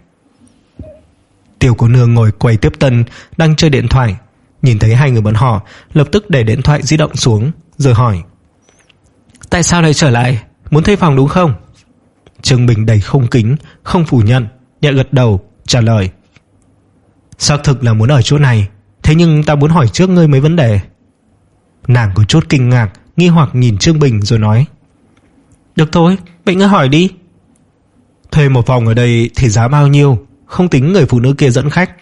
Tiểu cô nương ngồi quầy tiếp tân đang chơi điện thoại, nhìn thấy hai người bọn họ lập tức để điện thoại di động xuống rồi hỏi: Tại sao lại trở lại? Muốn thuê phòng đúng không? Trương Bình đầy không kính, không phủ nhận, nhẹ gật đầu trả lời: Xác thực là muốn ở chỗ này, thế nhưng ta muốn hỏi trước ngươi mấy vấn đề. Nàng có chút kinh ngạc, nghi hoặc nhìn Trương Bình rồi nói: Được thôi, vậy ngươi hỏi đi. Thuê một phòng ở đây thì giá bao nhiêu, không tính người phụ nữ kia dẫn khách?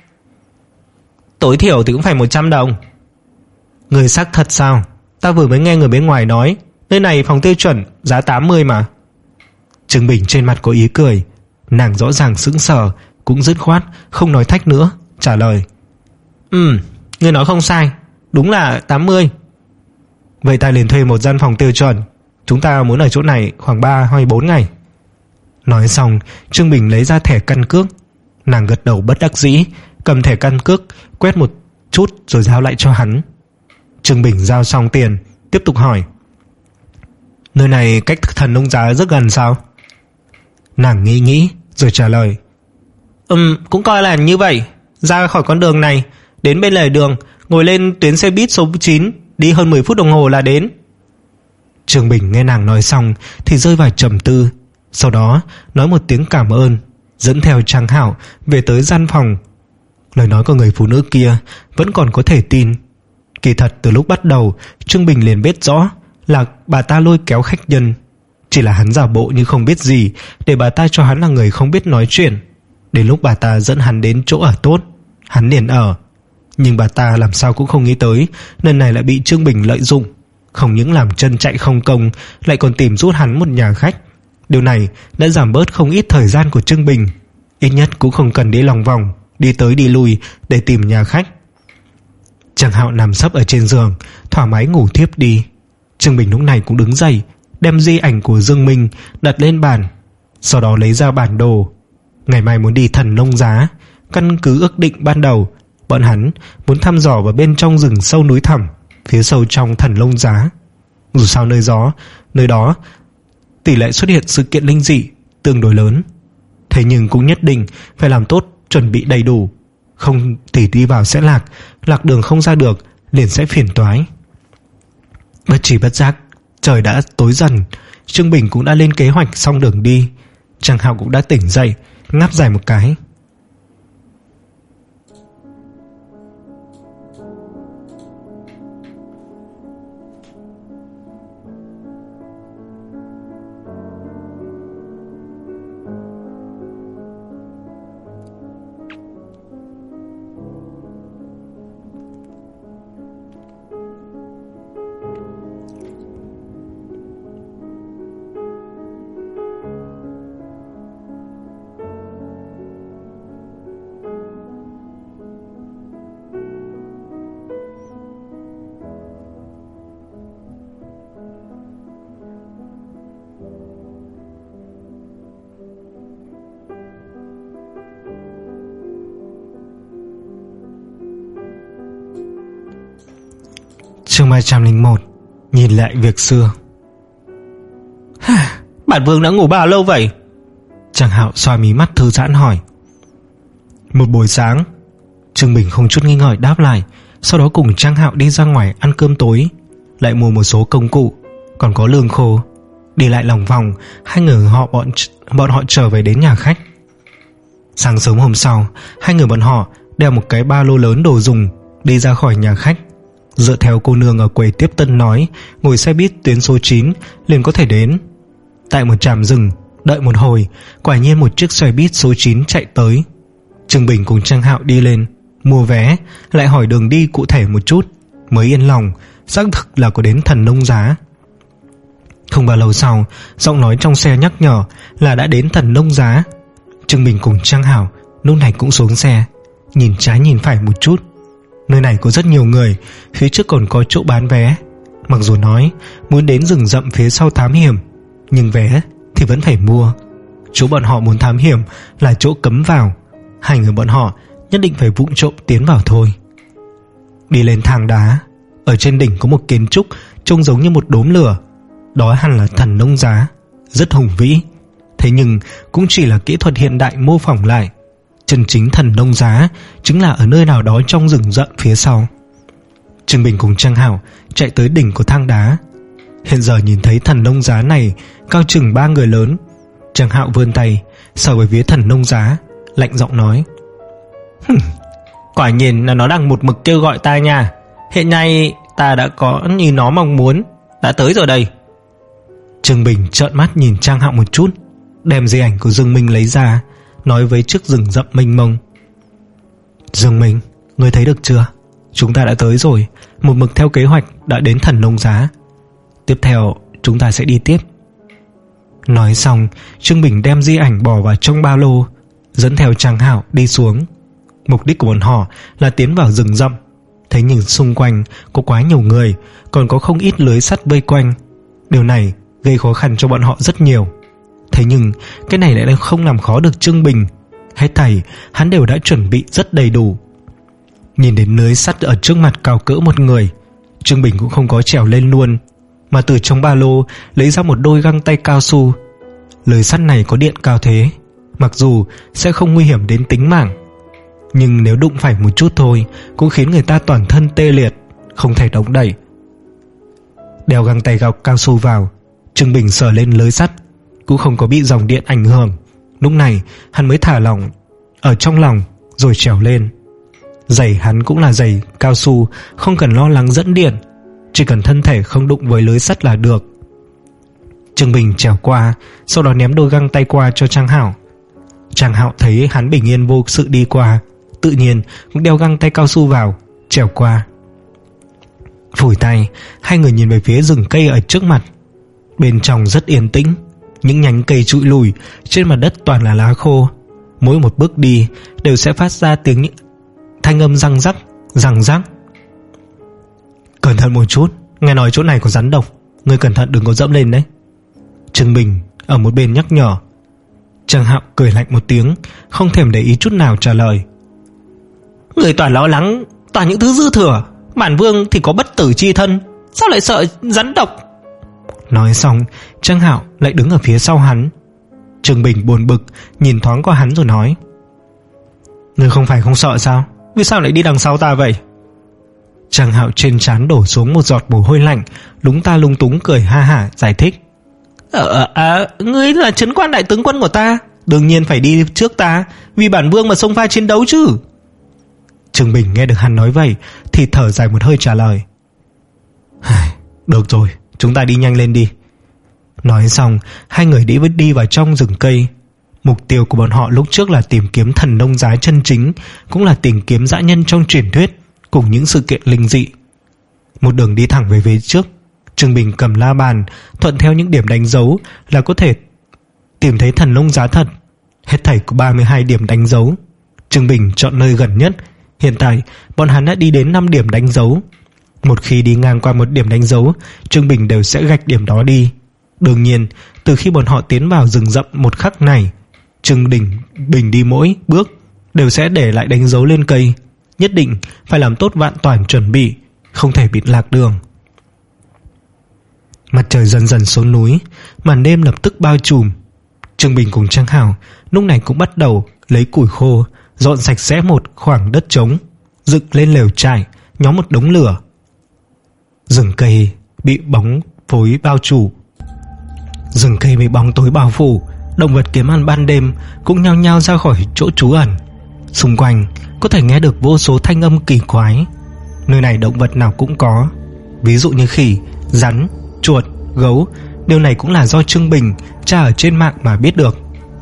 Tối thiểu thì cũng phải một trăm đồng. Người xác thật sao? Ta vừa mới nghe người bên ngoài nói nơi này phòng tiêu chuẩn giá tám mươi mà. Trương Bình trên mặt có ý cười. Nàng rõ ràng sững sờ, cũng dứt khoát không nói thách nữa, trả lời: Ừ, ngươi nói không sai, đúng là tám mươi. Vậy ta liền thuê một gian phòng tiêu chuẩn. Chúng ta muốn ở chỗ này khoảng ba hay bốn ngày. Nói xong, Trương Bình lấy ra thẻ căn cước. Nàng gật đầu bất đắc dĩ, cầm thẻ căn cước quét một chút rồi giao lại cho hắn. Trương Bình giao xong tiền, tiếp tục hỏi: Nơi này cách Thần Nông Giá rất gần sao? Nàng nghĩ nghĩ rồi trả lời: Ừm, cũng coi là như vậy. Ra khỏi con đường này, đến bên lề đường, ngồi lên tuyến xe buýt số chín, đi hơn mười phút đồng hồ là đến. Trương Bình nghe nàng nói xong thì rơi vào trầm tư, sau đó nói một tiếng cảm ơn, dẫn theo Trang Hạo về tới gian phòng. Lời nói của người phụ nữ kia vẫn còn có thể tin. Kỳ thật từ lúc bắt đầu Trương Bình liền biết rõ là bà ta lôi kéo khách nhân, chỉ là hắn giả bộ như không biết gì để bà ta cho hắn là người không biết nói chuyện. Đến lúc bà ta dẫn hắn đến chỗ ở tốt, hắn liền ở. Nhưng bà ta làm sao cũng không nghĩ tới lần này lại bị Trương Bình lợi dụng. Không những làm chân chạy không công, lại còn tìm rút hắn một nhà khách. Điều này đã giảm bớt không ít thời gian của Trương Bình. Ít nhất cũng không cần đi lòng vòng, đi tới đi lui để tìm nhà khách. Trang Hạo nằm sấp ở trên giường, thoải mái ngủ thiếp đi. Trương Bình lúc này cũng đứng dậy, đem di ảnh của Dương Minh đặt lên bàn, sau đó lấy ra bản đồ. Ngày mai muốn đi Thần Nông Giá. Căn cứ ước định ban đầu, bọn hắn muốn thăm dò vào bên trong rừng sâu núi thẳm phía sâu trong Thần Nông Giá. Dù sao nơi gió nơi đó tỷ lệ xuất hiện sự kiện linh dị tương đối lớn, thế nhưng cũng nhất định phải làm tốt chuẩn bị đầy đủ, không thì đi vào sẽ lạc, lạc đường không ra được liền sẽ phiền toái. Bất chỉ bất giác trời đã tối dần. Trương Bình cũng đã lên kế hoạch xong đường đi. Trang Hạo cũng đã tỉnh dậy, ngáp dài một cái. Chương ba trăm lẻ một. Nhìn lại việc xưa. Bản vương đã ngủ bao lâu vậy? Trang Hạo xoa mí mắt thư giãn hỏi. Một buổi sáng. Trương Bình không chút nghi ngờ đáp lại. Sau đó cùng Trang Hạo đi ra ngoài ăn cơm tối, lại mua một số công cụ, còn có lương khô. Đi lại lòng vòng, hai người họ bọn bọn họ trở về đến nhà khách. Sáng sớm hôm sau, hai người bọn họ đeo một cái ba lô lớn đồ dùng đi ra khỏi nhà khách. Dựa theo cô nương ở quầy tiếp tân nói, ngồi xe buýt tuyến số chín liền có thể đến. Tại một trạm dừng, đợi một hồi, quả nhiên một chiếc xe buýt số chín chạy tới. Trương Bình cùng Trang Hạo đi lên, mua vé, lại hỏi đường đi cụ thể một chút, mới yên lòng xác thực là có đến Thần Nông Giá. Không bao lâu sau, giọng nói trong xe nhắc nhở là đã đến Thần Nông Giá. Trương Bình cùng Trang Hạo lúc này cũng xuống xe, nhìn trái nhìn phải một chút. Nơi này có rất nhiều người, phía trước còn có chỗ bán vé. Mặc dù nói muốn đến rừng rậm phía sau thám hiểm, nhưng vé thì vẫn phải mua. Chỗ bọn họ muốn thám hiểm là chỗ cấm vào, hai người bọn họ nhất định phải vụng trộm tiến vào thôi. Đi lên thang đá, ở trên đỉnh có một kiến trúc trông giống như một đốm lửa. Đó hẳn là Thần Nông Giá, rất hùng vĩ. Thế nhưng cũng chỉ là kỹ thuật hiện đại mô phỏng lại. Chân chính Thần Nông Giá chính là ở nơi nào đó trong rừng rậm phía sau. Trương Bình cùng Trang Hạo chạy tới đỉnh của thang đá. Hiện giờ nhìn thấy Thần Nông Giá này cao chừng ba người lớn. Trang Hạo vươn tay sờ về phía Thần Nông Giá, lạnh giọng nói: Quả nhiên là nó đang một mực kêu gọi ta nha. Hiện nay ta đã có như nó mong muốn, đã tới rồi đây. Trương Bình trợn mắt nhìn Trang Hạo một chút, đem di ảnh của Dương Minh lấy ra, nói với chiếc rừng rậm mênh mông: Dương Minh, ngươi thấy được chưa? Chúng ta đã tới rồi, một mực theo kế hoạch đã đến Thần Nông Giá. Tiếp theo chúng ta sẽ đi tiếp. Nói xong, Trương Bình đem di ảnh bỏ vào trong ba lô, dẫn theo Trang Hạo đi xuống. Mục đích của bọn họ là tiến vào rừng rậm. Thế nhưng xung quanh có quá nhiều người, còn có không ít lưới sắt vây quanh. Điều này gây khó khăn cho bọn họ rất nhiều. Thế nhưng cái này lại không làm khó được Trương Bình. Hết thảy hắn đều đã chuẩn bị rất đầy đủ. Nhìn đến lưới sắt ở trước mặt cao cỡ một người, Trương Bình cũng không có trèo lên luôn, mà từ trong ba lô lấy ra một đôi găng tay cao su. Lưới sắt này có điện cao thế, mặc dù sẽ không nguy hiểm đến tính mạng, nhưng nếu đụng phải một chút thôi cũng khiến người ta toàn thân tê liệt, không thể động đậy. Đeo găng tay gọc cao su vào, Trương Bình sờ lên lưới sắt, cũng không có bị dòng điện ảnh hưởng. Lúc này hắn mới thả lỏng ở trong lòng rồi trèo lên. Giày hắn cũng là giày cao su, không cần lo lắng dẫn điện, chỉ cần thân thể không đụng với lưới sắt là được. Trương Bình trèo qua, sau đó ném đôi găng tay qua cho Trang Hạo. Trang Hạo thấy hắn bình yên vô sự đi qua, tự nhiên cũng đeo găng tay cao su vào, trèo qua. Phủi tay, hai người nhìn về phía rừng cây ở trước mặt. Bên trong rất yên tĩnh, những nhánh cây trụi lùi, trên mặt đất toàn là lá khô. Mỗi một bước đi đều sẽ phát ra tiếng những thanh âm răng rắc, răng rắc. Cẩn thận một chút, nghe nói chỗ này có rắn độc, ngươi cẩn thận đừng có dẫm lên đấy. Trương Bình ở một bên nhắc nhở. Trang Hạo cười lạnh một tiếng, không thèm để ý chút nào trả lời: Người toàn lo lắng, toàn những thứ dư thừa. Bản vương thì có bất tử chi thân, sao lại sợ rắn độc? Nói xong, Trang Hạo lại đứng ở phía sau hắn. Trương Bình buồn bực nhìn thoáng qua hắn rồi nói: Ngươi không phải không sợ sao? Vì sao lại đi đằng sau ta vậy? Trang Hạo trên trán đổ xuống một giọt mồ hôi lạnh, lúng ta lung túng cười ha hả giải thích: Ờ à, ngươi là trấn quan đại tướng quân của ta, đương nhiên phải đi trước ta, vì bản vương mà xông pha chiến đấu chứ. Trương Bình nghe được hắn nói vậy thì thở dài một hơi trả lời: Được rồi, chúng ta đi nhanh lên đi. Nói xong, hai người đi đi vào trong rừng cây. Mục tiêu của bọn họ lúc trước là tìm kiếm Thần Nông Giá chân chính, cũng là tìm kiếm dã nhân trong truyền thuyết cùng những sự kiện linh dị. Một đường đi thẳng về phía trước, Trương Bình cầm la bàn, thuận theo những điểm đánh dấu là có thể tìm thấy Thần Nông Giá thật. Hết thảy có ba mươi hai điểm đánh dấu. Trương Bình chọn nơi gần nhất. Hiện tại bọn hắn đã đi đến năm điểm đánh dấu. Một khi đi ngang qua một điểm đánh dấu, Trương Bình đều sẽ gạch điểm đó đi. Đương nhiên, từ khi bọn họ tiến vào rừng rậm một khắc này, Trương Bình Bình đi mỗi bước đều sẽ để lại đánh dấu lên cây. Nhất định phải làm tốt vạn toàn chuẩn bị, không thể bị lạc đường. Mặt trời dần dần xuống núi, màn đêm lập tức bao trùm. Trương Bình cùng Trang Hảo lúc này cũng bắt đầu lấy củi khô, dọn sạch sẽ một khoảng đất trống, dựng lên lều trại, nhóm một đống lửa. Rừng cây bị bóng tối bao phủ. Rừng cây bị bóng tối bao phủ, động vật kiếm ăn ban đêm cũng nhao nhao ra khỏi chỗ trú ẩn. Xung quanh có thể nghe được vô số thanh âm kỳ quái. Nơi này động vật nào cũng có, ví dụ như khỉ, rắn, chuột, gấu. Điều này cũng là do Trương Bình tra ở trên mạng mà biết được.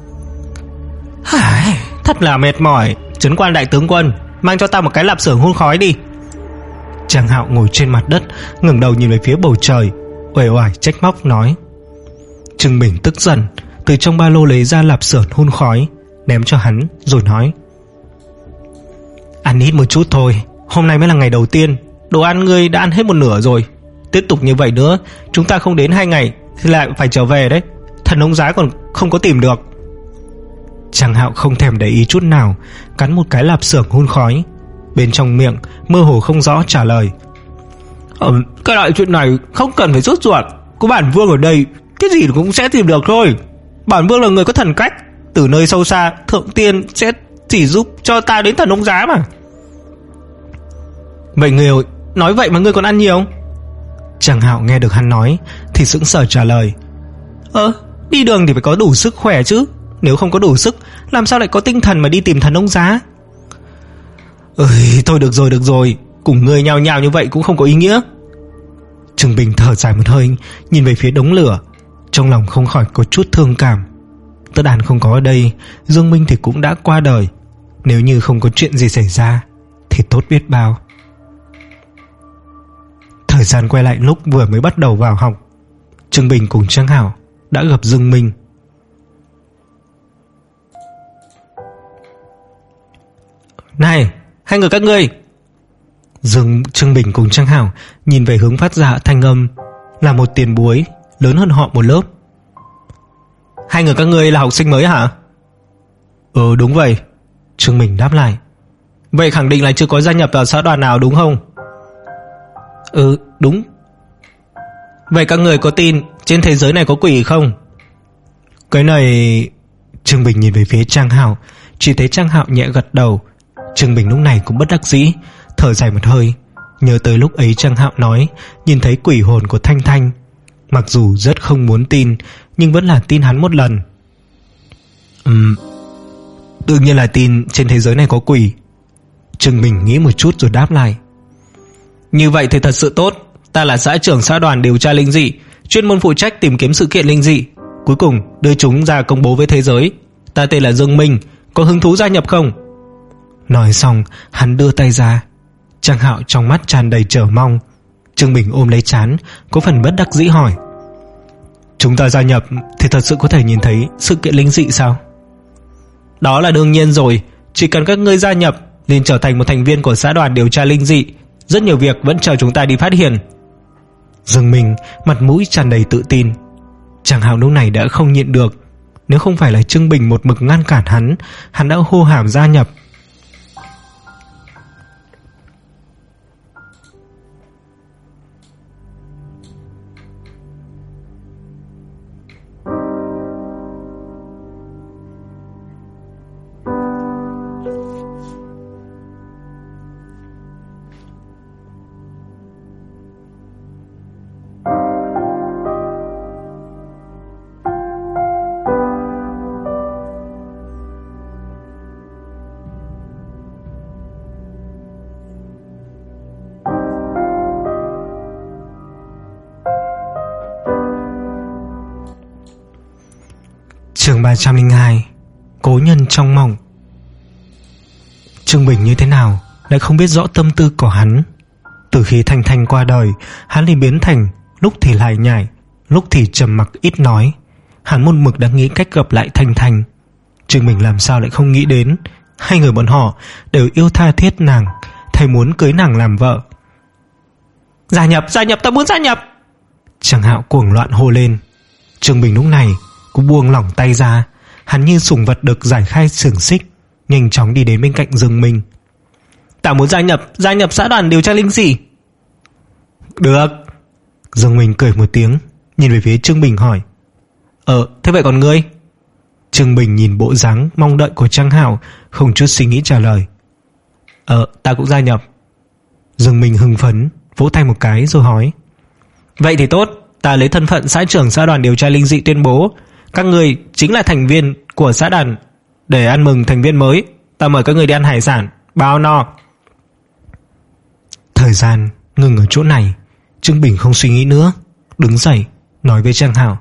Thật là mệt mỏi. Trấn quan đại tướng quân, mang cho ta một cái lạp xưởng hun khói đi. Trang Hạo ngồi trên mặt đất, ngẩng đầu nhìn về phía bầu trời, uể oải trách móc nói. Trương Bình tức giận, từ trong ba lô lấy ra lạp xưởng hun khói, ném cho hắn rồi nói. Ăn ít một chút thôi, hôm nay mới là ngày đầu tiên, đồ ăn ngươi đã ăn hết một nửa rồi. Tiếp tục như vậy nữa, chúng ta không đến hai ngày thì lại phải trở về đấy. Thần ông giá còn không có tìm được. Trang Hạo không thèm để ý chút nào, cắn một cái lạp xưởng hun khói, bên trong miệng mơ hồ không rõ trả lời. Ờ, cái loại chuyện này không cần phải sốt ruột. Có bản vương ở đây, cái gì cũng sẽ tìm được thôi. Bản vương là người có thần cách, từ nơi sâu xa thượng tiên sẽ chỉ giúp cho ta đến thần ông giá mà. Vậy người nói vậy mà ngươi còn ăn nhiều? Trang Hạo nghe được hắn nói thì sững sờ trả lời. Ờ, đi đường thì phải có đủ sức khỏe chứ. Nếu không có đủ sức, làm sao lại có tinh thần mà đi tìm thần ông giá? Ơi, thôi được rồi được rồi, cùng ngươi nhao nhao như vậy cũng không có ý nghĩa. Trương Bình thở dài một hơi, nhìn về phía đống lửa, trong lòng không khỏi có chút thương cảm. Tất Đàn không có ở đây, Dương Minh thì cũng đã qua đời. Nếu như không có chuyện gì xảy ra thì tốt biết bao. Thời gian quay lại lúc vừa mới bắt đầu vào học. Trương Bình cùng Trang Hảo đã gặp Dương Minh. Này, hai người các ngươi. Dương Trương Bình cùng Trang Hảo nhìn về hướng phát ra thanh âm là một tiền bối lớn hơn họ một lớp. Hai người các ngươi là học sinh mới hả? Ừ đúng vậy, Trương Bình đáp lại. Vậy khẳng định là chưa có gia nhập vào xã đoàn nào đúng không? Ừ đúng. Vậy các người có tin trên thế giới này có quỷ không? Cái này... Trương Bình nhìn về phía Trang Hạo, chỉ thấy Trang Hạo nhẹ gật đầu. Trương Bình lúc này cũng bất đắc dĩ, thở dài một hơi, nhớ tới lúc ấy Trang Hạo nói nhìn thấy quỷ hồn của Thanh Thanh. Mặc dù rất không muốn tin, nhưng vẫn là tin hắn một lần. Ừm Đương nhiên là tin trên thế giới này có quỷ. Trương Bình nghĩ một chút rồi đáp lại. Như vậy thì thật sự tốt. Ta là xã trưởng xã đoàn điều tra linh dị, chuyên môn phụ trách tìm kiếm sự kiện linh dị, cuối cùng đưa chúng ra công bố với thế giới. Ta tên là Dương Minh, có hứng thú gia nhập không? Nói xong hắn đưa tay ra. Trang Hạo trong mắt tràn đầy chờ mong. Trương Bình ôm lấy trán, có phần bất đắc dĩ hỏi. Chúng ta gia nhập thì thật sự có thể nhìn thấy sự kiện linh dị sao? Đó là đương nhiên rồi. Chỉ cần các ngươi gia nhập liền trở thành một thành viên của xã đoàn điều tra linh dị. Rất nhiều việc vẫn chờ chúng ta đi phát hiện. Dương Minh mặt mũi tràn đầy tự tin. Trang Hạo lúc này đã không nhịn được. Nếu không phải là Trương Bình một mực ngăn cản hắn, hắn đã hô hào gia nhập. Chương ba trăm lẻ hai. Cố nhân trong mộng. Trương Bình như thế nào lại không biết rõ tâm tư của hắn. Từ khi Thanh Thanh qua đời, hắn liền biến thành lúc thì lải nhải, lúc thì trầm mặc ít nói. Hắn một mực đã nghĩ cách gặp lại Thanh Thanh. Trương Bình làm sao lại không nghĩ đến hai người bọn họ đều yêu tha thiết nàng, thầy muốn cưới nàng làm vợ. Gia nhập, gia nhập, ta muốn gia nhập. Trang Hạo cuồng loạn hô lên. Trương Bình lúc này cũng buông lỏng tay ra. Hắn như sủng vật được giải khai xiềng xích, nhanh chóng đi đến bên cạnh Dương Minh. Ta muốn gia nhập, gia nhập xã đoàn điều tra linh dị. Được. Dương Minh cười một tiếng, nhìn về phía Trương Bình hỏi: Ờ thế vậy còn ngươi? Trương Bình nhìn bộ dáng mong đợi của Trang Hảo, không chút suy nghĩ trả lời: Ờ ta cũng gia nhập. Dương Minh hưng phấn vỗ tay một cái rồi hỏi: Vậy thì tốt, ta lấy thân phận xã trưởng xã đoàn điều tra linh dị tuyên bố các người chính là thành viên của xã đoàn. Để ăn mừng thành viên mới, ta mời các người đi ăn hải sản bao no. Thời gian ngừng ở chỗ này. Trương Bình không suy nghĩ nữa, đứng dậy nói với Trang Hảo: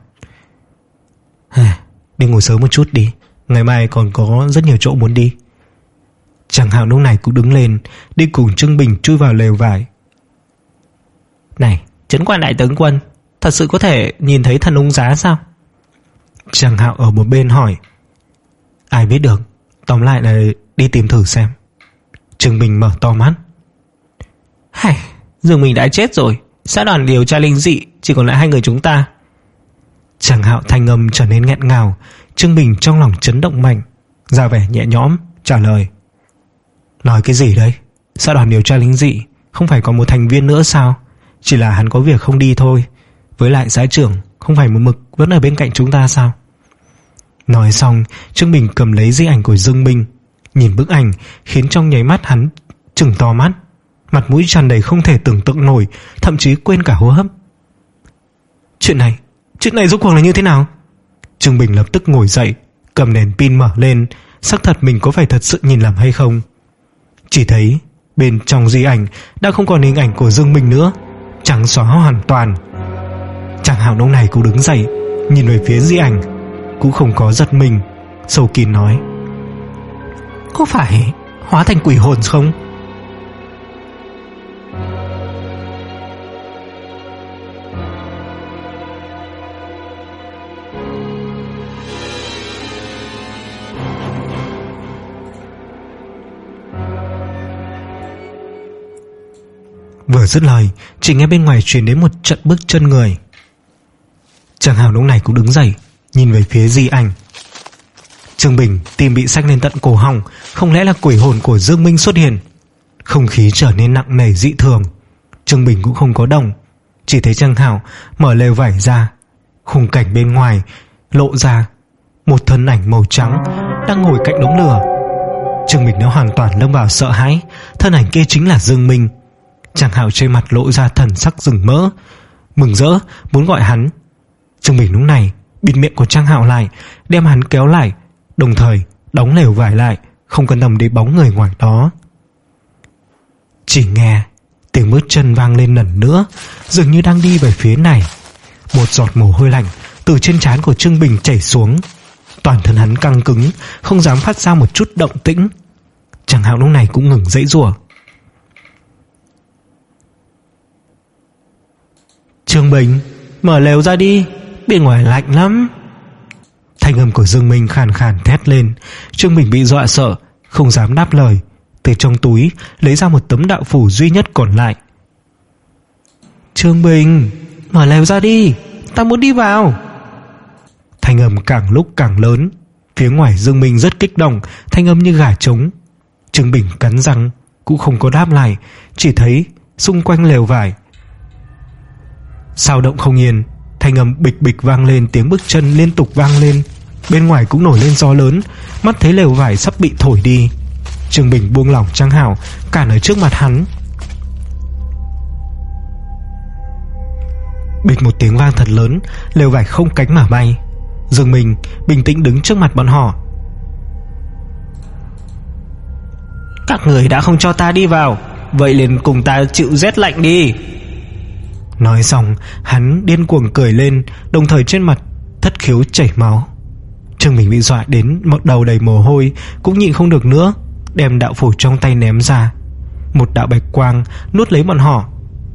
Đi ngủ sớm một chút đi, ngày mai còn có rất nhiều chỗ muốn đi. Trang Hảo lúc này cũng đứng lên, đi cùng Trương Bình chui vào lều vải. Này, trấn quan đại tướng quân, thật sự có thể nhìn thấy thần ung giá sao? Trang Hạo ở một bên hỏi. Ai biết được, tóm lại là đi tìm thử xem. Trương Bình mở to mắt. Hây, Dương mình đã chết rồi, xã đoàn điều tra linh dị chỉ còn lại hai người chúng ta. Trang Hạo thanh âm trở nên nghẹn ngào. Trương Bình trong lòng chấn động mạnh, ra vẻ nhẹ nhõm trả lời: Nói cái gì đấy? Xã đoàn điều tra linh dị không phải còn một thành viên nữa sao? Chỉ là hắn có việc không đi thôi. Với lại xã trưởng không phải một mực vẫn ở bên cạnh chúng ta sao? Nói xong, Trương Bình cầm lấy di ảnh của Dương Minh. Nhìn bức ảnh khiến trong nháy mắt hắn trừng to mắt, mặt mũi tràn đầy không thể tưởng tượng nổi, thậm chí quên cả hô hấp. Chuyện này, chuyện này rốt cuộc là như thế nào? Trương Bình lập tức ngồi dậy, cầm đèn pin mở lên, xác thật mình có phải thật sự nhìn lầm hay không. Chỉ thấy bên trong di ảnh đã không còn hình ảnh của Dương Minh nữa, trắng xóa hoàn toàn. Chàng Hạo lúc này cũng đứng dậy, nhìn về phía di ảnh, cũng không có giật mình, sâu kín nói: Có phải hóa thành quỷ hồn không? Vừa dứt lời, chỉ nghe bên ngoài truyền đến một trận bước chân người. Chàng Hào lúc này cũng đứng dậy, nhìn về phía di ảnh. Trương Bình tim bị xách lên tận cổ họng, không lẽ là quỷ hồn của Dương Minh xuất hiện? Không khí trở nên nặng nề dị thường. Trương Bình cũng không có động, chỉ thấy Trang Hảo mở lều vải ra. Khung cảnh bên ngoài lộ ra một thân ảnh màu trắng đang ngồi cạnh đống lửa. Trương Bình đã hoàn toàn lâm vào sợ hãi. Thân ảnh kia chính là Dương Minh. Trang Hảo trên mặt lộ ra thần sắc rừng mỡ, mừng rỡ muốn gọi hắn. Trương Bình lúc này bịt miệng của Trang Hảo lại, đem hắn kéo lại, đồng thời đóng lều vải lại, không cần tầm đến bóng người ngoài đó. Chỉ nghe tiếng bước chân vang lên lần nữa, dường như đang đi về phía này. Một giọt mồ hôi lạnh từ trên trán của Trương Bình chảy xuống. Toàn thân hắn căng cứng, không dám phát ra một chút động tĩnh. Trang Hạo lúc này cũng ngừng giãy giụa. Trương Bình, mở lều ra đi, bên ngoài lạnh lắm. Thanh âm của Dương Minh khàn khàn thét lên. Trương Bình bị dọa sợ, không dám đáp lời. Từ trong túi lấy ra một tấm đạo phủ duy nhất còn lại. Trương Bình, mở lều ra đi, ta muốn đi vào. Thanh âm càng lúc càng lớn. Phía ngoài Dương Minh rất kích động, thanh âm như gà trống. Trương Bình cắn răng cũng không có đáp lại, chỉ thấy xung quanh lều vải sao động không yên. Thanh âm bịch bịch vang lên, tiếng bước chân liên tục vang lên. Bên ngoài cũng nổi lên gió lớn, mắt thấy lều vải sắp bị thổi đi. Trương Bình buông lỏng Trang Hảo, cản ở trước mặt hắn. Bịch một tiếng vang thật lớn, lều vải không cánh mà bay. Dương Minh bình tĩnh đứng trước mặt bọn họ. Các người đã không cho ta đi vào, vậy liền cùng ta chịu rét lạnh đi. Nói xong, hắn điên cuồng cười lên, đồng thời trên mặt thất khiếu chảy máu. Trương Bình bị dọa đến một đầu đầy mồ hôi, cũng nhịn không được nữa, đem đạo phủ trong tay ném ra. Một đạo bạch quang nuốt lấy bọn họ.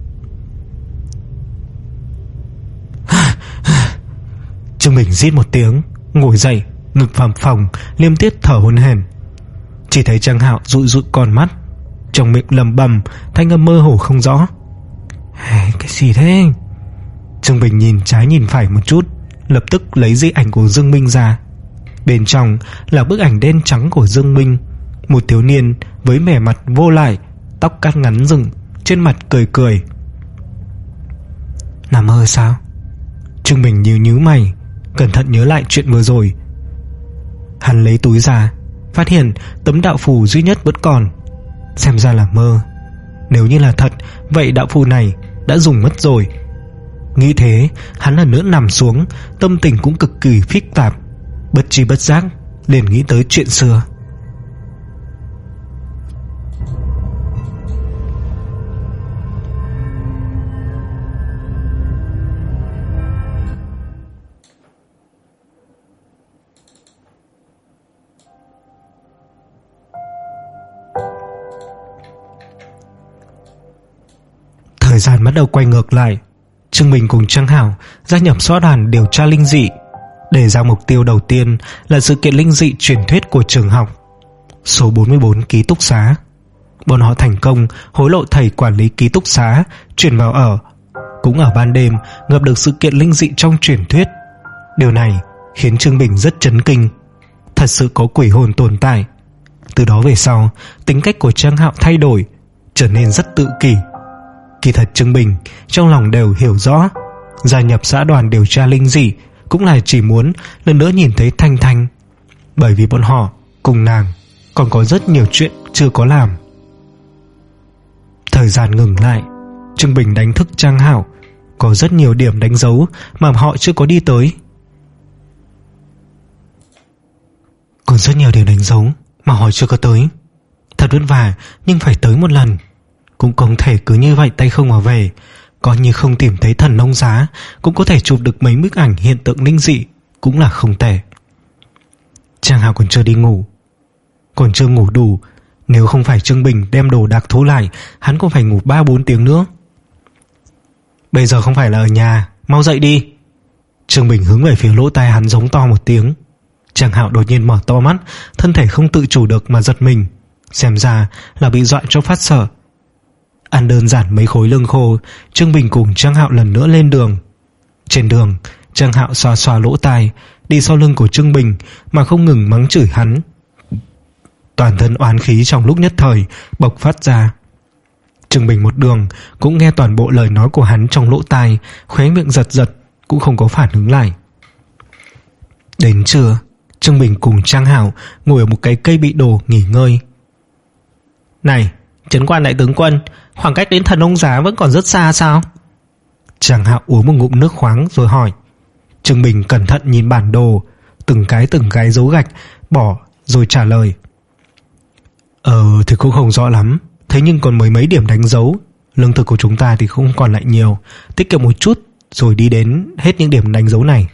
Trương Bình rít một tiếng, ngồi dậy, ngực phập phồng, liêm tiết thở hổn hển. Chỉ thấy Trang Hạo dụi dụi con mắt, trong miệng lẩm bẩm, thanh âm mơ hồ không rõ. Cái gì thế? Trương Bình nhìn trái nhìn phải một chút, lập tức lấy di ảnh của Dương Minh ra. Bên trong là bức ảnh đen trắng của Dương Minh, một thiếu niên với vẻ mặt vô lại, tóc cắt ngắn dựng, trên mặt cười cười. Nằm mơ sao? Trương Bình nhíu nhíu mày, cẩn thận nhớ lại chuyện vừa rồi. Hắn lấy túi ra, phát hiện tấm đạo phù duy nhất vẫn còn. Xem ra là mơ. Nếu như là thật, vậy đạo phù này đã dùng mất rồi. Nghĩ thế, hắn lần nữa nằm xuống, tâm tình cũng cực kỳ phức tạp. Bất tri bất giác liền nghĩ tới chuyện xưa. Thời gian bắt đầu quay ngược lại. Trương Bình cùng Trang Hảo gia nhập xã đoàn điều tra linh dị, để ra mục tiêu đầu tiên là sự kiện linh dị truyền thuyết của trường học, số bốn mươi bốn ký túc xá. Bọn họ thành công hối lộ thầy quản lý ký túc xá chuyển vào ở. Cũng ở ban đêm gặp được sự kiện linh dị trong truyền thuyết. Điều này khiến Trương Bình rất chấn kinh. Thật sự có quỷ hồn tồn tại. Từ đó về sau, tính cách của Trang Hạo thay đổi, trở nên rất tự kỷ. Kỳ thật Trương Bình trong lòng đều hiểu rõ, gia nhập xã đoàn điều tra linh dị cũng là chỉ muốn lần nữa nhìn thấy Thanh Thanh, bởi vì bọn họ cùng nàng còn có rất nhiều chuyện chưa có làm. Thời gian ngừng lại, Trương Bình đánh thức Trang Hảo. Có rất nhiều điểm đánh dấu mà họ chưa có đi tới. Còn rất nhiều điểm đánh dấu mà họ chưa có tới. Thật vất vả nhưng phải tới một lần. Cũng không thể cứ như vậy tay không mà về. Coi như không tìm thấy thần nông giá, cũng có thể chụp được mấy bức ảnh hiện tượng linh dị, cũng là không tệ. Trang Hảo còn chưa đi ngủ, còn chưa ngủ đủ. Nếu không phải Trương Bình đem đồ đạc thu lại, hắn cũng phải ngủ ba bốn tiếng nữa. Bây giờ không phải là ở nhà, mau dậy đi. Trương Bình hướng về phía lỗ tai hắn giống to một tiếng. Trang Hạo đột nhiên mở to mắt, thân thể không tự chủ được mà giật mình. Xem ra là bị dọa cho phát sợ. Ăn đơn giản mấy khối lương khô, Trương Bình cùng Trang Hạo lần nữa lên đường. Trên đường, Trang Hạo xoa xoa lỗ tai, đi sau lưng của Trương Bình mà không ngừng mắng chửi hắn. Toàn thân oán khí trong lúc nhất thời bộc phát ra. Trương Bình một đường cũng nghe toàn bộ lời nói của hắn trong lỗ tai, khóe miệng giật giật, cũng không có phản ứng lại. Đến trưa, Trương Bình cùng Trang Hảo ngồi ở một cái cây bị đổ nghỉ ngơi. Này, Trấn quan đại tướng quân, khoảng cách đến thần ông giá vẫn còn rất xa sao? Trang Hạo uống một ngụm nước khoáng rồi hỏi. Trương Bình cẩn thận nhìn bản đồ, từng cái từng cái dấu gạch bỏ rồi trả lời. Ờ thì cũng không rõ lắm, thế nhưng còn mấy mấy điểm đánh dấu. Lương thực của chúng ta thì không còn lại nhiều, tiết kiệm một chút rồi đi đến hết những điểm đánh dấu này.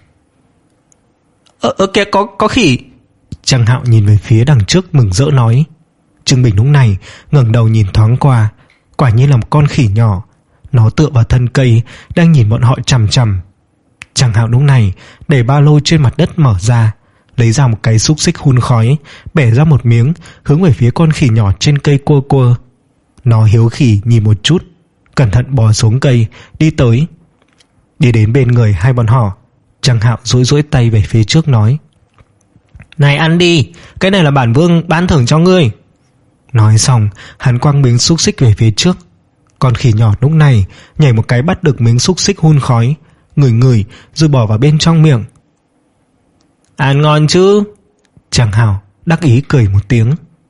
Ờ, ờ kìa có, có khỉ. Trang Hạo nhìn về phía đằng trước mừng rỡ nói. Trương Bình lúc này ngẩng đầu nhìn thoáng qua, quả nhiên là một con khỉ nhỏ. Nó tựa vào thân cây, đang nhìn bọn họ chằm chằm. Trang Hạo lúc này để ba lô trên mặt đất mở ra, lấy ra một cái xúc xích hun khói, bẻ ra một miếng, hướng về phía con khỉ nhỏ trên cây cua cua. Nó hiếu khỉ nhìn một chút, cẩn thận bò xuống cây, đi tới. Đi đến bên người hai bọn họ, Trang Hạo duỗi duỗi tay về phía trước nói. Này ăn đi, cái này là bản vương ban thưởng cho ngươi. Nói xong, hắn quăng miếng xúc xích về phía trước. Con khỉ nhỏ lúc này nhảy một cái bắt được miếng xúc xích hun khói, ngửi ngửi rồi bỏ vào bên trong miệng. Ăn ngon chứ? Trang Hảo đắc ý cười một tiếng.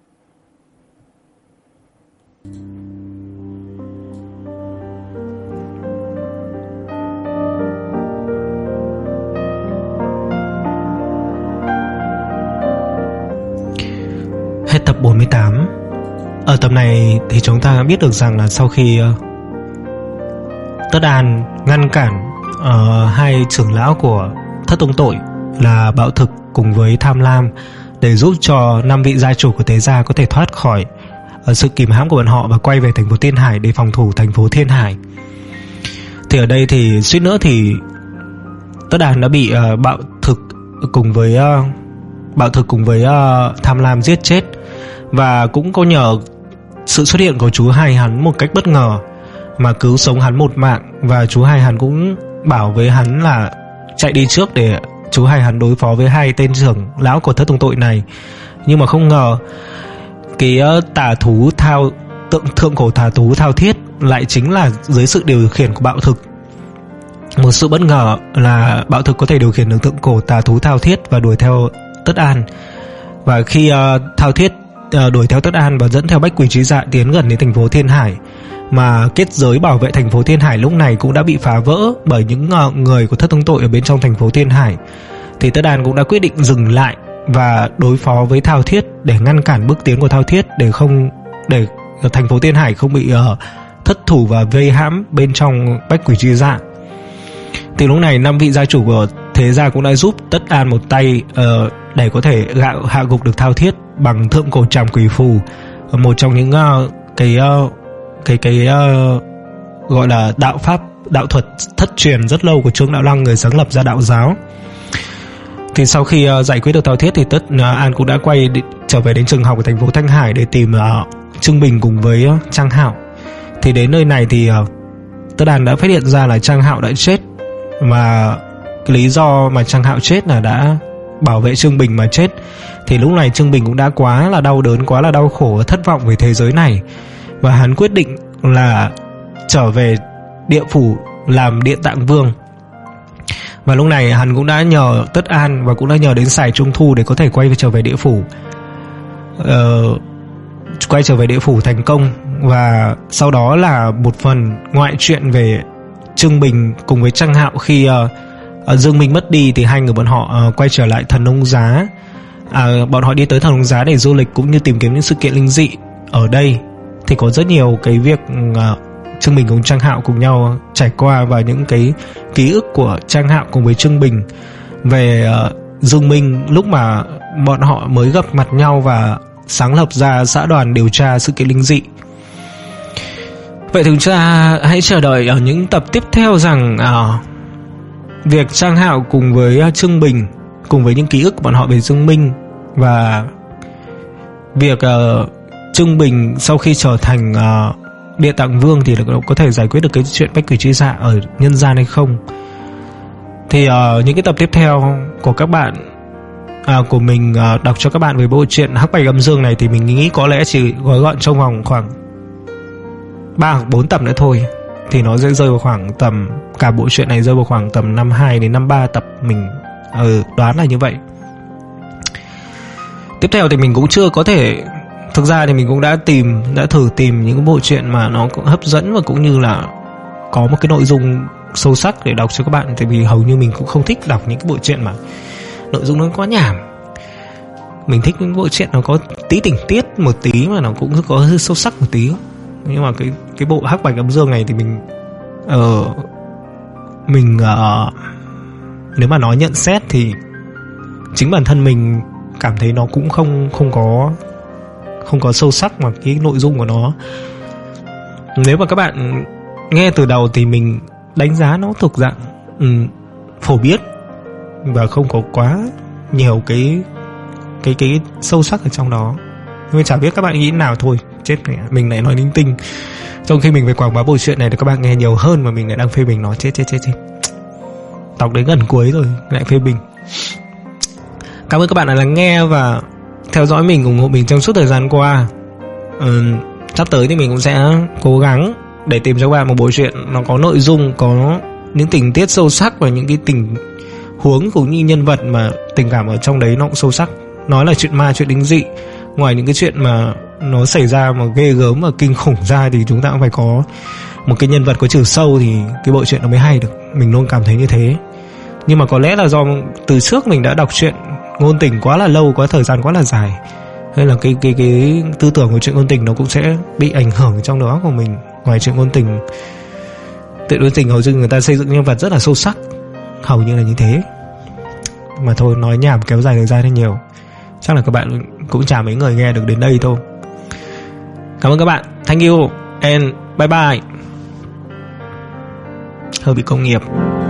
Hết tập bốn mươi tám. Ở tập này thì chúng ta biết được rằng là sau khi uh, Tất An ngăn cản uh, hai trưởng lão của Thất Tông Tội là Bạo Thực cùng với Tham Lam để giúp cho năm vị gia chủ của Thế Gia có thể thoát khỏi uh, sự kìm hãm của bọn họ và quay về thành phố Thiên Hải để phòng thủ thành phố Thiên Hải. Thì ở đây thì suýt nữa thì Tất An đã bị uh, Bạo Thực cùng với uh, Bạo Thực cùng với uh, Tham Lam giết chết. Và cũng có nhờ sự xuất hiện của chú hai hắn một cách bất ngờ mà cứu sống hắn một mạng. Và chú hai hắn cũng bảo với hắn là chạy đi trước để chú hai hắn đối phó với hai tên trưởng lão của Thất Tông Tội này. Nhưng mà không ngờ cái tà thú thao tượng thượng cổ tà thú Thao Thiết lại chính là dưới sự điều khiển của Bạo Thực. một sự bất ngờ là Bạo Thực có thể điều khiển được thượng cổ tà thú Thao Thiết và đuổi theo Tất An. Và khi uh, Thao Thiết uh, đuổi theo Tất An và dẫn theo Bách Quỷ Trí Dạ tiến gần đến thành phố Thiên Hải, mà kết giới bảo vệ thành phố Thiên Hải lúc này cũng đã bị phá vỡ bởi những uh, người của Thất Tông Tội ở bên trong thành phố Thiên Hải, thì Tất An cũng đã quyết định dừng lại và đối phó với Thao Thiết để ngăn cản bước tiến của Thao Thiết, để không để thành phố Thiên Hải không bị uh, thất thủ và vây hãm bên trong Bách Quỷ Trí Dạ. Thì lúc này năm vị gia chủ của thế gia cũng đã giúp Tất An một tay uh, để có thể gạo hạ gục được Thao Thiết bằng thượng cổ trảm quỷ phù, một trong những uh, cái uh, cái cái uh, gọi là đạo pháp đạo thuật thất truyền rất lâu của Trương Đạo Lăng, người sáng lập ra đạo giáo. Thì sau khi uh, giải quyết được Thao Thiết thì Tất uh, An cũng đã quay đi, trở về đến trường học của thành phố Thanh Hải để tìm uh, Trương Bình cùng với uh, Trang Hạo. Thì đến nơi này thì uh, Tất An đã phát hiện ra là Trang Hạo đã chết, và cái lý do mà Trang Hạo chết là đã bảo vệ Trương Bình mà chết. Thì lúc này Trương Bình cũng đã quá là đau đớn, quá là đau khổ và thất vọng về thế giới này, và hắn quyết định là trở về địa phủ làm Điện Tạng Vương. Và lúc này hắn cũng đã nhờ Tất An và cũng đã nhờ đến Sài Trung Thu để có thể quay trở về địa phủ, ờ, quay trở về địa phủ thành công. Và sau đó là một phần ngoại truyện về Trương Bình cùng với Trang Hạo khi uh, Dương Minh mất đi, thì hai người bọn họ uh, quay trở lại Thần Nông Giá. À, bọn họ đi tới Thần Nông Giá để du lịch cũng như tìm kiếm những sự kiện linh dị ở đây. Thì có rất nhiều cái việc uh, Trương Bình cùng Trang Hạo cùng nhau trải qua, và những cái ký ức của Trang Hạo cùng với Trương Bình về uh, Dương Minh lúc mà bọn họ mới gặp mặt nhau và sáng lập ra xã đoàn điều tra sự kiện linh dị. Vậy chúng ta hãy chờ đợi ở những tập tiếp theo rằng uh, việc Trang Hạo cùng với uh, Trương Bình cùng với những ký ức của bọn họ về Dương Minh, và việc uh, Trương Bình sau khi trở thành uh, Địa Tạng Vương thì có thể giải quyết được cái chuyện Bách Quỷ Trí Dạ ở nhân gian hay không. Thì uh, những cái tập tiếp theo của các bạn uh, của mình uh, đọc cho các bạn về bộ truyện Hắc Bạch Âm Dương này thì mình nghĩ có lẽ chỉ gói gọn trong vòng khoảng ba hoặc bốn tập nữa thôi, thì nó sẽ rơi vào khoảng tầm, cả bộ truyện này rơi vào khoảng tầm năm hai đến năm ba tập, mình ừ, đoán là như vậy. Tiếp theo thì mình cũng chưa có thể, thực ra thì mình cũng đã tìm đã thử tìm những bộ truyện mà nó cũng hấp dẫn và cũng như là có một cái nội dung sâu sắc để đọc cho các bạn, tại vì hầu như mình cũng không thích đọc những cái bộ truyện mà nội dung nó quá nhảm. Mình thích những bộ truyện nó có tí tình tiết một tí mà nó cũng có hơi sâu sắc một tí. Nhưng mà cái cái bộ Hắc Bạch Âm Dương này thì mình uh, mình uh, nếu mà nói nhận xét thì chính bản thân mình cảm thấy nó cũng không không có không có sâu sắc mà cái nội dung của nó. Nếu mà các bạn nghe từ đầu thì mình đánh giá nó thuộc dạng um, phổ biến và không có quá nhiều cái cái cái sâu sắc ở trong đó. Nhưng mà chả biết các bạn nghĩ nào thôi. Chết mẹ, mình lại nói linh tinh trong khi mình phải quảng bá bộ truyện này để các bạn nghe nhiều hơn, mà mình lại đang phê bình nó. Chết chết chết chết Tóc đến gần cuối rồi lại phê bình. Cảm ơn các bạn đã lắng nghe và theo dõi mình, ủng hộ mình trong suốt thời gian qua. ừ, Sắp tới thì mình cũng sẽ cố gắng để tìm cho các bạn một bộ truyện nó có nội dung, có những tình tiết sâu sắc và những cái tình huống cũng như nhân vật mà tình cảm ở trong đấy nó cũng sâu sắc. Nói là chuyện ma, chuyện linh dị, ngoài những cái chuyện mà nó xảy ra mà ghê gớm và kinh khủng ra thì chúng ta cũng phải có một cái nhân vật có chiều sâu thì cái bộ truyện nó mới hay được. Mình luôn cảm thấy như thế. Nhưng mà có lẽ là do từ trước mình đã đọc truyện ngôn tình quá là lâu, quá thời gian quá là dài, hay là cái cái cái tư tưởng của truyện ngôn tình nó cũng sẽ bị ảnh hưởng trong đó của mình. Ngoài truyện ngôn tình, truyện ngôn tình hầu như người ta xây dựng nhân vật rất là sâu sắc, hầu như là như thế. Mà thôi, nói nhảm kéo dài thời gian hơi nhiều, chắc là các bạn cũng chả mấy người nghe được đến đây thôi. Cảm ơn các bạn. Thank you and bye bye. Hơi bị công nghiệp.